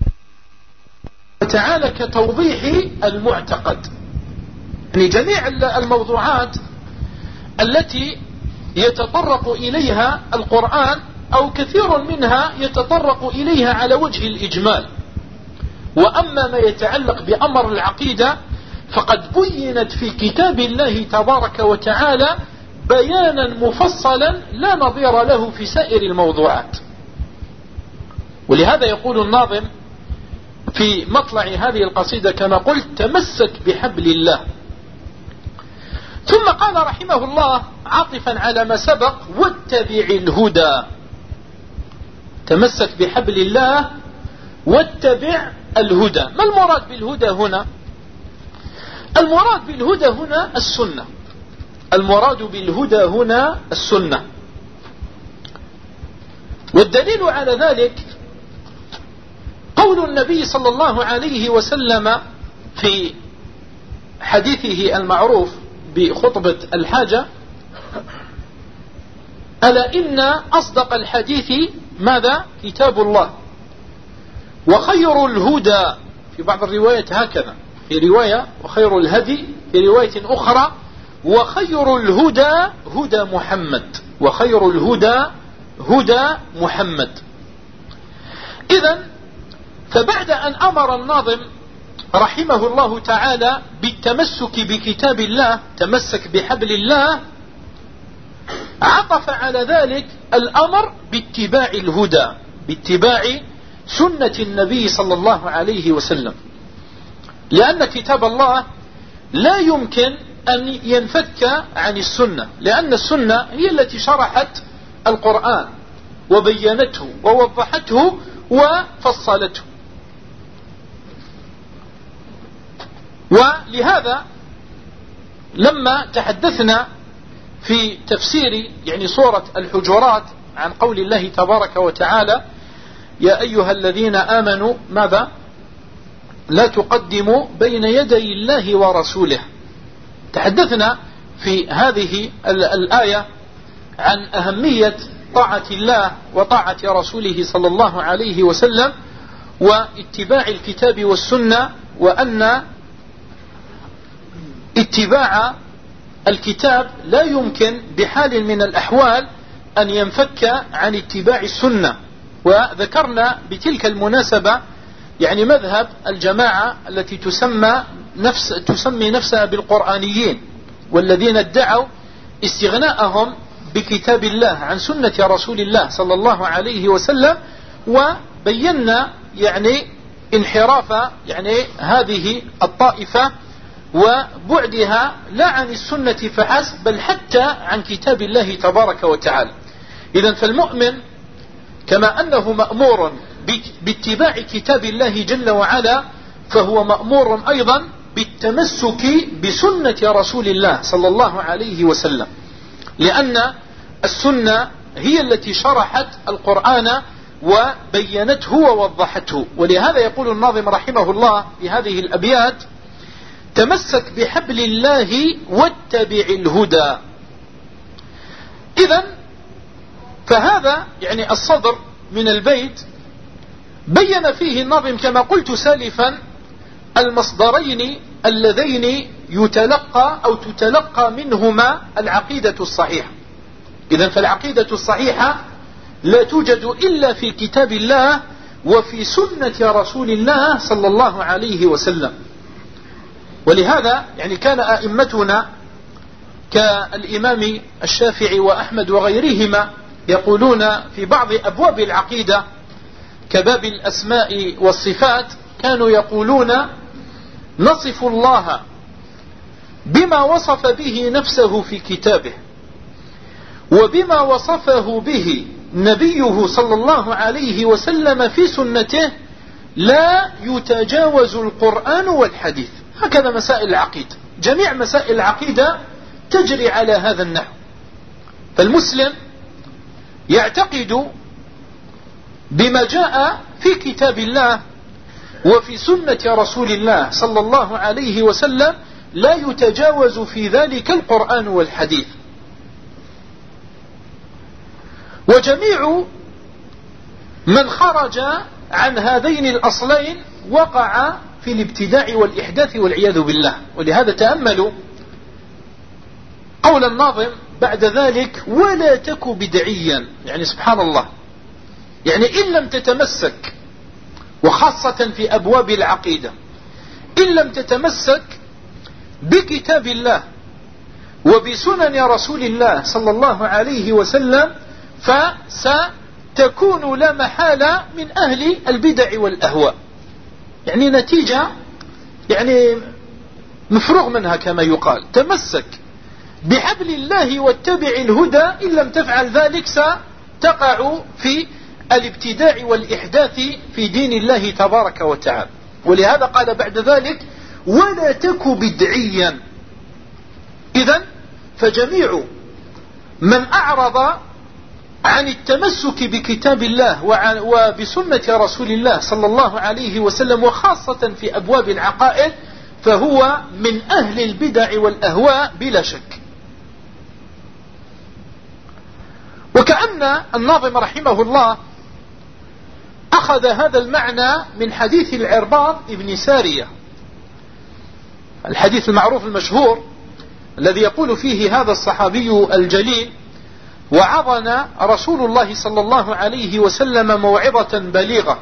تعالى كتوضيح المعتقد. يعني جميع الموضوعات التي يتطرق إليها القرآن أو كثير منها يتطرق إليها على وجه الإجمال، وأما ما يتعلق بأمر العقيدة فقد بينت في كتاب الله تبارك وتعالى بيانا مفصلا لا نظير له في سائر الموضوعات. ولهذا يقول الناظم في مطلع هذه القصيدة كما قلت: تمسك بحبل الله. ثم قال رحمه الله عاطفا على ما سبق: واتبع الهدى. تمسك بحبل الله واتبع الهدى. ما المراد بالهدى هنا؟ المراد بالهدى هنا السنة، المراد بالهدى هنا السنة. والدليل على ذلك قول النبي صلى الله عليه وسلم في حديثه المعروف بخطبة الحاجة: ألا إن أصدق الحديث ماذا؟ كتاب الله، وخير الهدى، في بعض الروايات هكذا، في رواية وخير الهدي، في رواية أخرى وخير الهدى هدى محمد، وخير الهدى هدى محمد. إذن فبعد أن أمر الناظم رحمه الله تعالى بالتمسك بكتاب الله، تمسك بحبل الله، عطف على ذلك الأمر باتباع الهدى، باتباع سنة النبي صلى الله عليه وسلم، لأن كتاب الله لا يمكن أن ينفك عن السنة، لأن السنة هي التي شرحت القرآن وبينته ووضحته وفصلته. ولهذا لما تحدثنا في تفسير سورة الحجرات عن قول الله تبارك وتعالى: يا أيها الذين آمنوا ماذا؟ لا تقدموا بين يدي الله ورسوله. تحدثنا في هذه الآية عن أهمية طاعة الله وطاعة رسوله صلى الله عليه وسلم واتباع الكتاب والسنة، وأن اتباع الكتاب لا يمكن بحال من الأحوال أن ينفك عن اتباع السنة. وذكرنا بتلك المناسبة مذهب الجماعة التي تسمي نفسها بالقرآنيين، والذين ادعوا استغناءهم بكتاب الله عن سنة رسول الله صلى الله عليه وسلم، وبينا انحراف هذه الطائفة وبعدها لا عن السنة فحسب، بل حتى عن كتاب الله تبارك وتعالى. إذن فالمؤمن كما أنه مأمور باتباع كتاب الله جل وعلا، فهو مأمور أيضا بالتمسك بسنة رسول الله صلى الله عليه وسلم، لأن السنة هي التي شرحت القرآن وبينته ووضحته. ولهذا يقول الناظم رحمه الله في هذه الأبيات: تمسك بحبل الله واتبع الهدى. إذن فهذا الصدر من البيت بين فيه الناظم كما قلت سالفا المصدرين اللذين يتلقى أو تتلقى منهما العقيدة الصحيحة. إذن فالعقيدة الصحيحة لا توجد إلا في كتاب الله وفي سنة رسول الله صلى الله عليه وسلم. ولهذا كان أئمتنا كالإمام الشافعي وأحمد وغيرهما يقولون في بعض أبواب العقيدة كباب الأسماء والصفات، كانوا يقولون: نصف الله بما وصف به نفسه في كتابه، وبما وصفه به نبيه صلى الله عليه وسلم في سنته، لا يتجاوز القرآن والحديث. هكذا مسائل العقيدة، جميع مسائل العقيدة تجري على هذا النحو. فالمسلم يعتقد بما جاء في كتاب الله وفي سنة رسول الله صلى الله عليه وسلم، لا يتجاوز في ذلك القرآن والحديث. وجميع من خرج عن هذين الأصلين وقع في الابتداع والإحداث والعياذ بالله. ولهذا تأملوا قول الناظم بعد ذلك: ولا تك بدعيا. سبحان الله، إن لم تتمسك، وخاصة في أبواب العقيدة، إن لم تتمسك بكتاب الله وبسنن رسول الله صلى الله عليه وسلم، فستكون لا محالة من أهل البدع والأهواء. نتيجة مفروغ منها كما يقال. تمسك بحبل الله واتبع الهدى، إن لم تفعل ذلك ستقع في الابتداع والإحداث في دين الله تبارك وتعالى. ولهذا قال بعد ذلك: ولا تك بدعيا. إذن فجميع من أعرض عن التمسك بكتاب الله وبسنة رسول الله صلى الله عليه وسلم، وخاصة في أبواب العقائد، فهو من أهل البدع والأهواء بلا شك. وكأن الناظم رحمه الله أخذ هذا المعنى من حديث العرباض ابن سارية، الحديث المعروف المشهور الذي يقول فيه هذا الصحابي الجليل: وعظنا رسول الله صلى الله عليه وسلم موعظة بليغة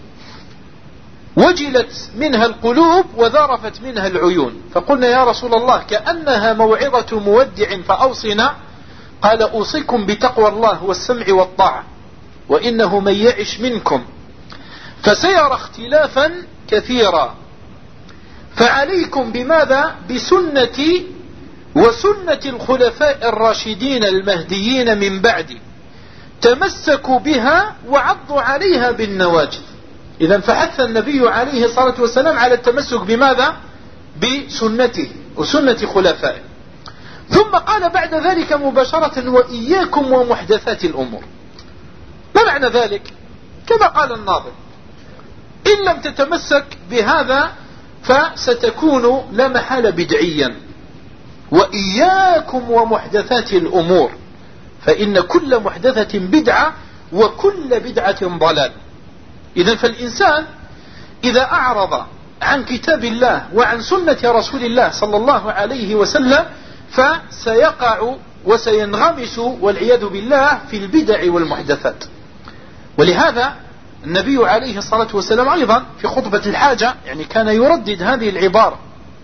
وجلت منها القلوب وذرفت منها العيون، فقلنا يا رسول الله كأنها موعظة مودع فأوصنا. قال: أوصيكم بتقوى الله والسمع والطاعة، وإنه من يعش منكم فسيرى اختلافا كثيرا، فعليكم بماذا؟ بسنتي وسنة الخلفاء الراشدين المهديين من بعدي، تمسكوا بها وعضوا عليها بالنواجذ. إذن فحث النبي عليه الصلاة والسلام على التمسك بماذا؟ بسنته وسنة خلفائه. ثم قال بعد ذلك مباشرة: وإياكم ومحدثات الأمور. ما معنى ذلك؟ كما قال الناظم: إن لم تتمسك بهذا فستكون لا محالة بدعيا. وإياكم ومحدثات الأمور، فإن كل محدثة بدعة وكل بدعة ضلال. إذن فالإنسان إذا أعرض عن كتاب الله وعن سنة رسول الله صلى الله عليه وسلم فسيقع وسينغمس والعياذ بالله في البدع والمحدثات. ولهذا النبي عليه الصلاة والسلام أيضا في خطبة الحاجة يعني كان يردد هذه العبارة: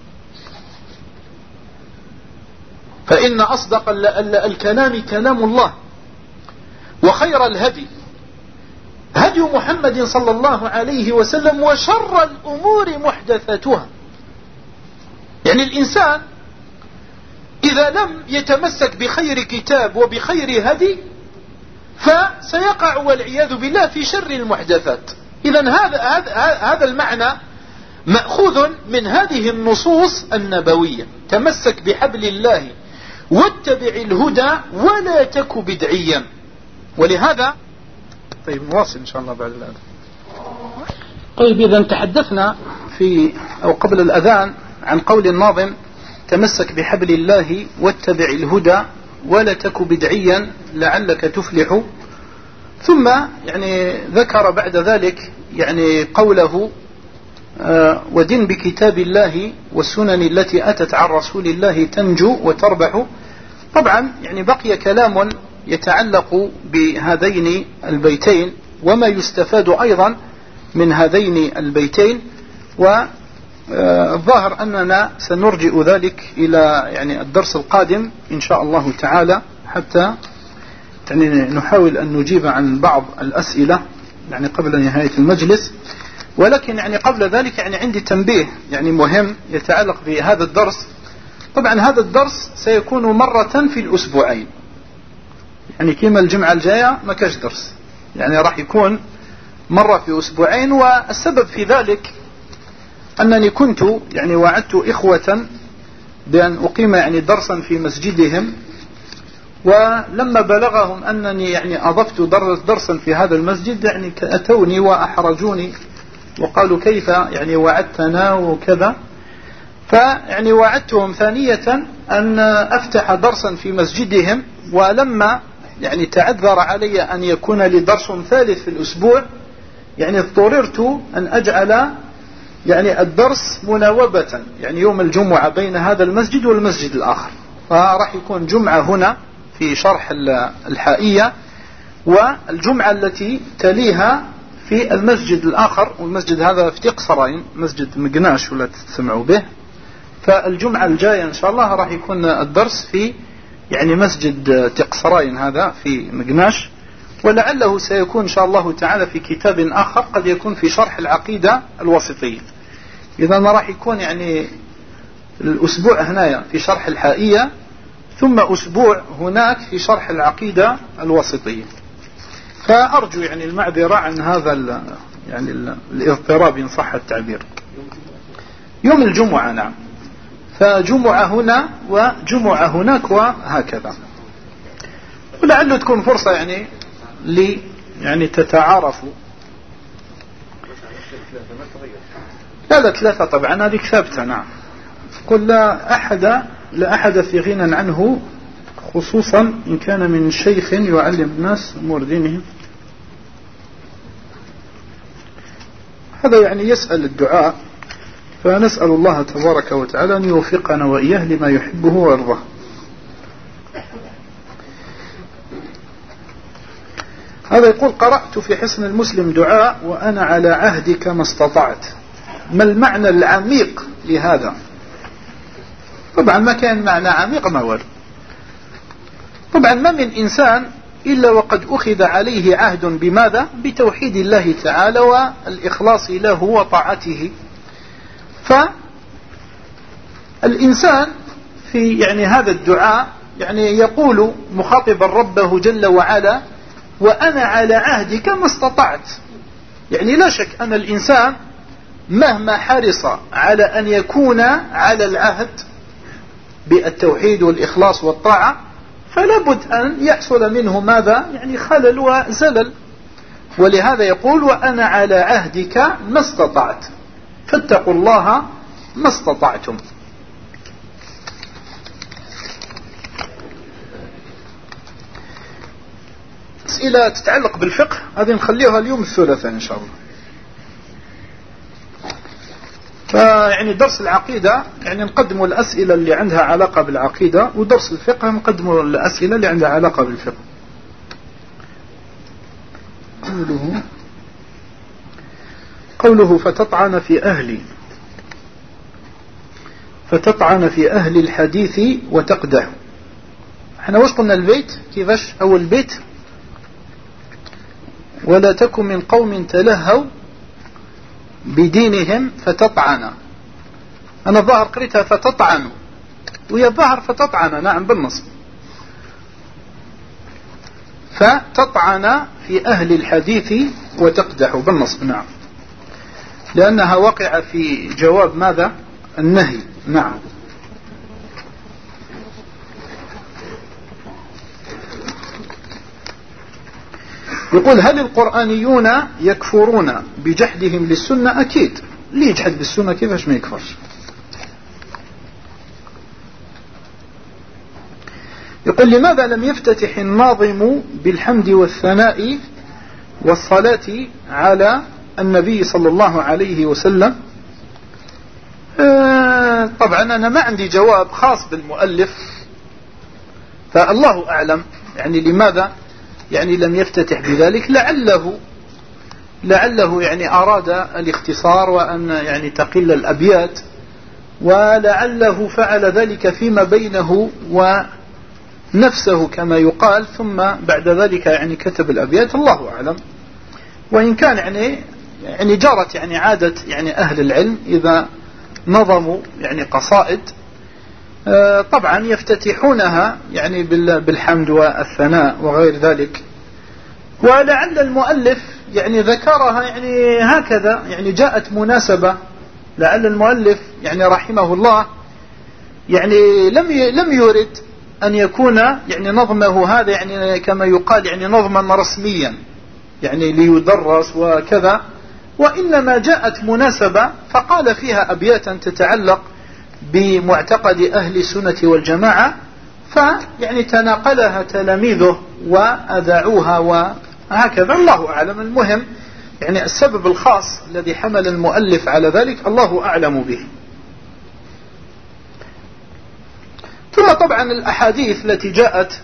فإن أصدق الكلام كلام الله، وخير الهدي هدي محمد صلى الله عليه وسلم، وشر الأمور محدثاتها. يعني الإنسان إذا لم يتمسك بخير كتاب وبخير هدي فسيقع والعياذ بالله في شر المحدثات. إذن هذا المعنى مأخوذ من هذه النصوص النبوية: تمسك بحبل الله واتبع الهدى ولا تك بدعيا. ولهذا طيب نواصل إن شاء الله بعد الأذان. طيب إذا تحدثنا في أو قبل الأذان عن قول الناظم: تمسك بحبل الله واتبع الهدى ولا تك بدعيا لعلك تفلح. ثم يعني ذكر بعد ذلك يعني قوله: ودن بكتاب الله والسنن التي أتت عن رسول الله تنجو وتربح. طبعا يعني بقي كلام يتعلق بهذين البيتين وما يستفاد أيضا من هذين البيتين، والظاهر أننا سنرجئ ذلك إلى يعني الدرس القادم إن شاء الله تعالى، حتى يعني نحاول أن نجيب عن بعض الأسئلة يعني قبل نهاية المجلس. ولكن يعني قبل ذلك يعني عندي تنبيه يعني مهم يتعلق بهذا الدرس. طبعا هذا الدرس سيكون مرة في الأسبوعين، يعني كما الجمعة الجاية ما كاش درس، يعني راح يكون مرة في أسبوعين. والسبب في ذلك أنني كنت يعني وعدت إخوة بأن أقيم يعني درسا في مسجدهم، ولما بلغهم أنني يعني أضفت درسا في هذا المسجد يعني أتوني وأحرجوني وقالوا: كيف يعني وعدتنا وكذا. فيعني وعدتهم ثانية أن أفتح درسا في مسجدهم، ولما يعني تعذر علي أن يكون لي درس ثالث في الأسبوع يعني اضطررت أن أجعل يعني الدرس مناوبة، يعني يوم الجمعة بين هذا المسجد والمسجد الآخر. فراح يكون جمعة هنا في شرح الحائية، والجمعة التي تليها في المسجد الآخر، والمسجد هذا في تقصرين، مسجد مقناش ولا تسمعوا به. فالجمعة الجاية إن شاء الله راح يكون الدرس في يعني مسجد تقصرين هذا في مقناش، ولعله سيكون إن شاء الله تعالى في كتاب آخر قد يكون في شرح العقيدة الوسطية. إذا ما راح يكون يعني الأسبوع هنا في شرح الحائية، ثم أسبوع هناك في شرح العقيدة الوسطية. فأرجو يعني المعذرة عن هذا يعني الاضطراب إن صح التعبير. يوم الجمعة نعم. فجمع هنا وجمع هناك وهكذا. ولعله تكون فرصة يعني تتعارفوا. لا 3 طبعا هذه ثابتة. نعم. قل لا أحد في غنى عنه، خصوصا إن كان من شيخ يعلم الناس أمور دينهم. هذا يعني يسأل الدعاء، فنسأل الله تبارك وتعالى أن يوفقنا وإياه لما يحبه ويرضاه. هذا يقول: قرأت في حصن المسلم دعاء وأنا على عهدك ما استطعت. ما المعنى العميق لهذا؟ طبعا ما كان معنى عميق موال. طبعا ما من إنسان إلا وقد أخذ عليه عهد بماذا؟ بتوحيد الله تعالى والإخلاص له وطاعته. فالإنسان في يعني هذا الدعاء يعني يقول مخاطبا ربه جل وعلا: وأنا على عهدك ما استطعت. يعني لا شك أن الإنسان مهما حرص على أن يكون على العهد بالتوحيد والإخلاص والطاعة، فلا بد أن يحصل منه ماذا؟ يعني خلل وزلل. ولهذا يقول: وأنا على عهدك ما استطعت، فاتقوا الله ما استطعتم. أسئلة تتعلق بالفقه هذه نخليها اليوم الثلاثاء إن شاء الله. فيعني درس العقيدة يعني نقدم الأسئلة اللي عندها علاقة بالعقيدة، ودرس الفقه نقدم الأسئلة اللي عندها علاقة بالفقه. قوله فتطعن في أهل الحديث وتقدح. احنا وش قلنا البيت؟ كيفاش أول البيت؟ ولا تكن من قوم تلهوا بدينهم فتطعن. أنا الظاهر قريتها فتطعن، وهي الظاهر فتطعن. نعم بالنصب. فتطعن في أهل الحديث وتقدح بالنصب. نعم، لأنها وقع في جواب ماذا؟ النهي. نعم. يقول: هل القرآنيون يكفرون بجحدهم للسنة؟ أكيد. اللي يجحد بالسنة كيفاش ما يكفرش؟ يقول: لماذا لم يفتتح الناظم بالحمد والثناء والصلاة على النبي صلى الله عليه وسلم؟ طبعا أنا ما عندي جواب خاص بالمؤلف، فالله أعلم يعني لماذا يعني لم يفتتح بذلك. لعله يعني أراد الاختصار وأن يعني تقل الأبيات، ولعله فعل ذلك فيما بينه ونفسه كما يقال، ثم بعد ذلك يعني كتب الأبيات. الله أعلم. وإن كان يعني جرت يعني عادة يعني أهل العلم إذا نظموا يعني قصائد طبعا يفتتحونها يعني بالحمد والثناء وغير ذلك. ولعل المؤلف يعني ذكرها يعني هكذا، يعني جاءت مناسبة. لعل المؤلف يعني رحمه الله يعني لم يرد أن يكون يعني نظمه هذا يعني كما يقال يعني نظما رسميا يعني ليدرس وكذا، وإنما جاءت مناسبة فقال فيها أبياتا تتعلق بمعتقد أهل السنة والجماعة، فيعني تناقلها تلاميذه وأذاعوها وهكذا. الله أعلم. المهم يعني السبب الخاص الذي حمل المؤلف على ذلك الله أعلم به. ثم طبعا الأحاديث التي جاءت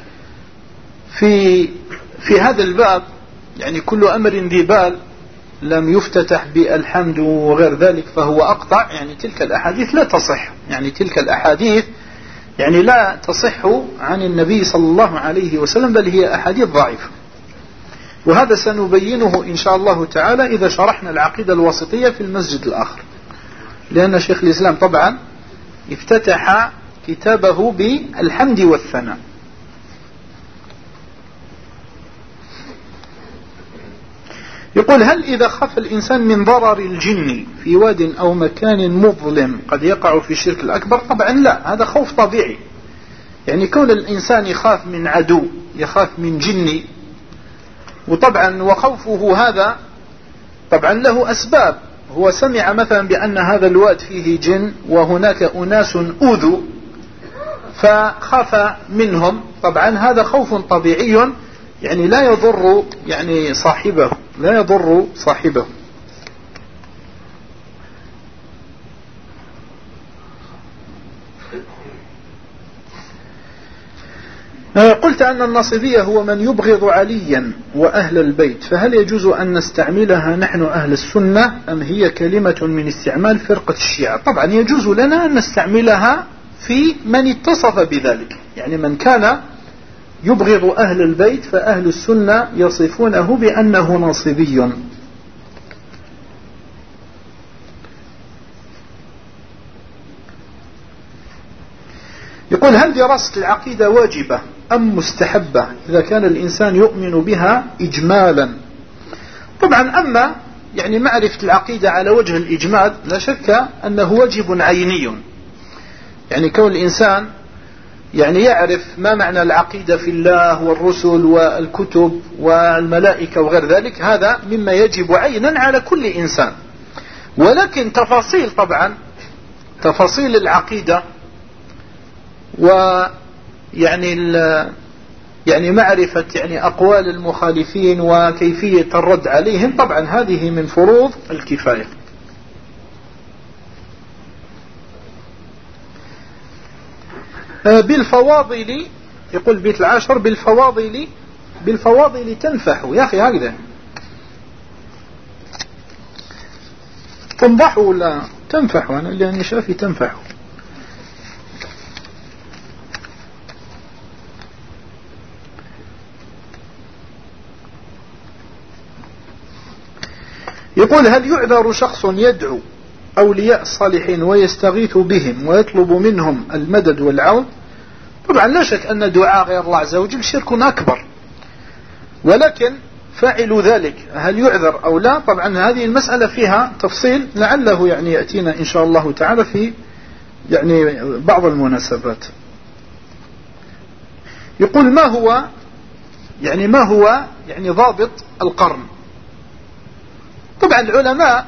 في هذا الباب يعني كل أمر ذي بال لم يفتتح بالحمد وغير ذلك فهو أقطع. يعني تلك الأحاديث لا تصح، يعني تلك الأحاديث يعني لا تصح عن النبي صلى الله عليه وسلم، بل هي أحاديث ضعيفة. وهذا سنبينه إن شاء الله تعالى إذا شرحنا العقيدة الواسطية في المسجد الآخر، لأن شيخ الإسلام طبعا افتتح كتابه بالحمد والثناء. يقول هل إذا خاف الإنسان من ضرر الجن في واد أو مكان مظلم قد يقع في الشرك الأكبر؟ طبعا لا، هذا خوف طبيعي. يعني كون الإنسان يخاف من عدو، يخاف من جني، وطبعا وخوفه هذا طبعا له أسباب. هو سمع مثلا بأن هذا الواد فيه جن وهناك أناس أوذوا فخاف منهم، طبعا هذا خوف طبيعي يعني لا يضر يعني صاحبه، لا يضر صاحبه. قلت أن الناصبية هو من يبغض عليا وأهل البيت، فهل يجوز أن نستعملها نحن أهل السنة أم هي كلمة من استعمال فرقة الشيعة؟ طبعا يجوز لنا أن نستعملها في من اتصف بذلك، يعني من كان يبغض أهل البيت فأهل السنة يصفونه بأنه ناصبي. يقول هل دراسة العقيدة واجبة أم مستحبة إذا كان الإنسان يؤمن بها إجمالا؟ طبعا أما يعني معرفة العقيدة على وجه الإجمال لا شك أنه واجب عيني، يعني كون الإنسان يعني يعرف ما معنى العقيدة في الله والرسل والكتب والملائكة وغير ذلك، هذا مما يجب عينا على كل إنسان. ولكن تفاصيل طبعا تفاصيل العقيدة يعني معرفة يعني أقوال المخالفين وكيفية الرد عليهم، طبعا هذه من فروض الكفاية. بالفواضل يقول بيت العاشر بالفواضل تنفح. يا أخي هكذا تنضح ولا تنفح؟ أنا لأني شافي تنفح. يقول هل يعذر شخص يدعو أولياء الصالحين ويستغيث بهم ويطلب منهم المدد والعون؟ طبعا لا شك أن دعاء غير الله عز وجل شرك أكبر، ولكن فاعل ذلك هل يعذر أو لا؟ طبعا هذه المسألة فيها تفصيل لعله يعني يأتينا إن شاء الله تعالى في يعني بعض المناسبات. يقول ما هو ضابط القرن؟ طبعا العلماء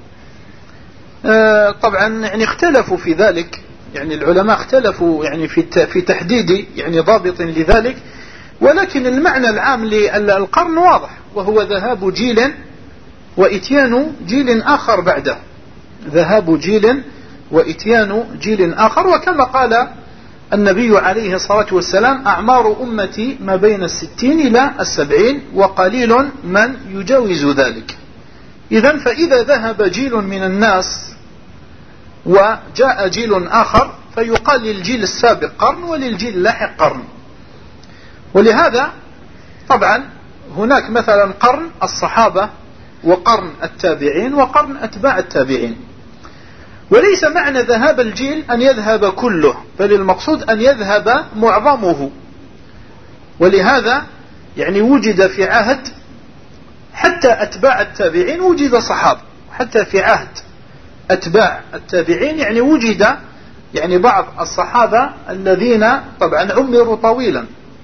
طبعا يعني اختلفوا في ذلك، يعني العلماء اختلفوا يعني في تحديد يعني ضابط لذلك، ولكن المعنى العام للقرن واضح، وهو ذهاب جيل وإتيان جيل آخر بعده، ذهاب جيل وإتيان جيل آخر. وكما قال النبي عليه الصلاة والسلام أعمار أمتي ما بين 60 إلى 70 وقليل من يجاوز ذلك. إذن فإذا ذهب جيل من الناس وجاء جيل آخر فيقال للجيل السابق قرن وللجيل اللاحق قرن. ولهذا طبعا هناك مثلا قرن الصحابة وقرن التابعين وقرن أتباع التابعين، وليس معنى ذهاب الجيل أن يذهب كله، بل المقصود أن يذهب معظمه. ولهذا يعني وجد في عهد حتى أتباع التابعين وجد صحابة، حتى في عهد أتباع التابعين يعني وجد يعني بعض الصحابة الذين طبعا عمروا طويلا.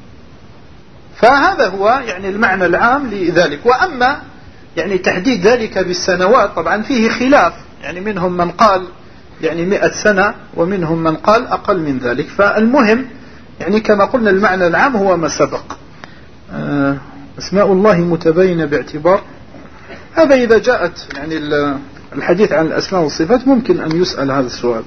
فهذا هو يعني المعنى العام لذلك. وأما يعني تحديد ذلك بالسنوات طبعا فيه خلاف، يعني منهم من قال يعني 100 سنة ومنهم من قال أقل من ذلك. فالمهم يعني كما قلنا المعنى العام هو ما سبق. أسماء الله متباينة باعتبار هذا. إذا جاءت يعني الحديث عن الأسماء والصفات ممكن أن يسأل هذا السؤال.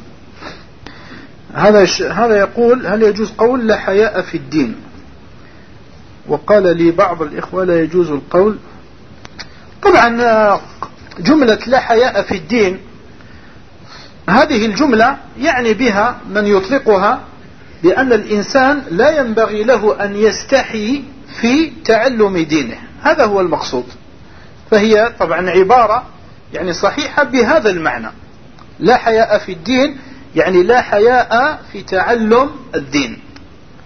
هذا يقول هل يجوز قول لا حياء في الدين؟ وقال لي بعض الإخوة لا يجوز القول. طبعا جملة لا حياء في الدين هذه الجملة يعني بها من يطلقها بأن الإنسان لا ينبغي له أن يستحي في تعلم دينه، هذا هو المقصود. فهي طبعا عبارة يعني صحيحة بهذا المعنى، لا حياء في الدين يعني لا حياء في تعلم الدين.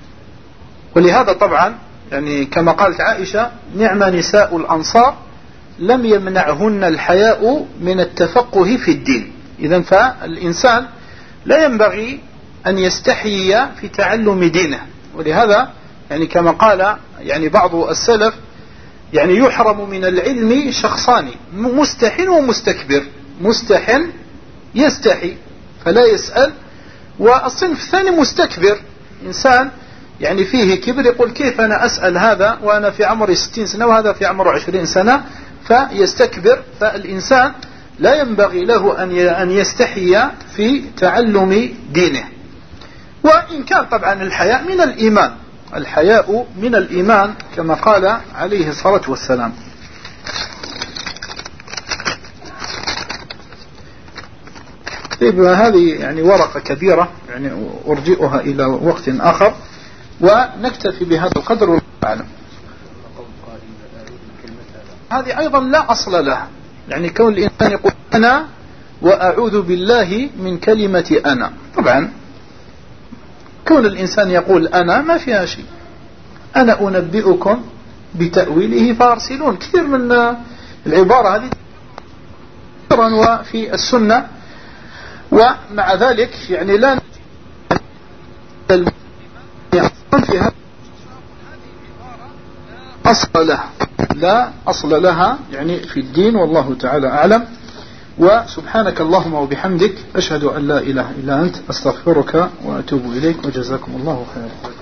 ولهذا طبعا يعني كما قالت عائشة نعم نساء الأنصار لم يمنعهن الحياء من التفقه في الدين. إذن فالإنسان لا ينبغي أن يستحيي في تعلم دينه. ولهذا يعني كما قال يعني بعض السلف يعني يحرم من العلم شخصان، مستح ومستكبر. مستح يستحي فلا يسأل، والصنف الثاني مستكبر، إنسان يعني فيه كبر يقول كيف أنا أسأل هذا وأنا في عمر 60 سنة وهذا في عمر 20 سنة، فيستكبر. فالإنسان لا ينبغي له أن يستحي في تعلم دينه. وإن كان طبعا الحياء من الإيمان، الحياء من الإيمان كما قال عليه الصلاة والسلام. طيب هذه يعني ورقة كبيرة يعني أرجئها إلى وقت آخر، ونكتفي بهذا القدر والله أعلم. هذه أيضا لا أصل لها، يعني كون الإنسان يقول أنا وأعوذ بالله من كلمة أنا. طبعا كون الإنسان يقول أنا ما فيها شيء، أنا أنبئكم بتأويله فأرسلون، كثير من العبارة هذه وفي السنة. ومع ذلك يعني لا فيها أصل لها، لا أصل لها يعني في الدين، والله تعالى أعلم. وسبحانك اللهم وبحمدك أشهد أن لا إله إلا أنت أستغفرك وأتوب إليك، وجزاكم الله خيرا.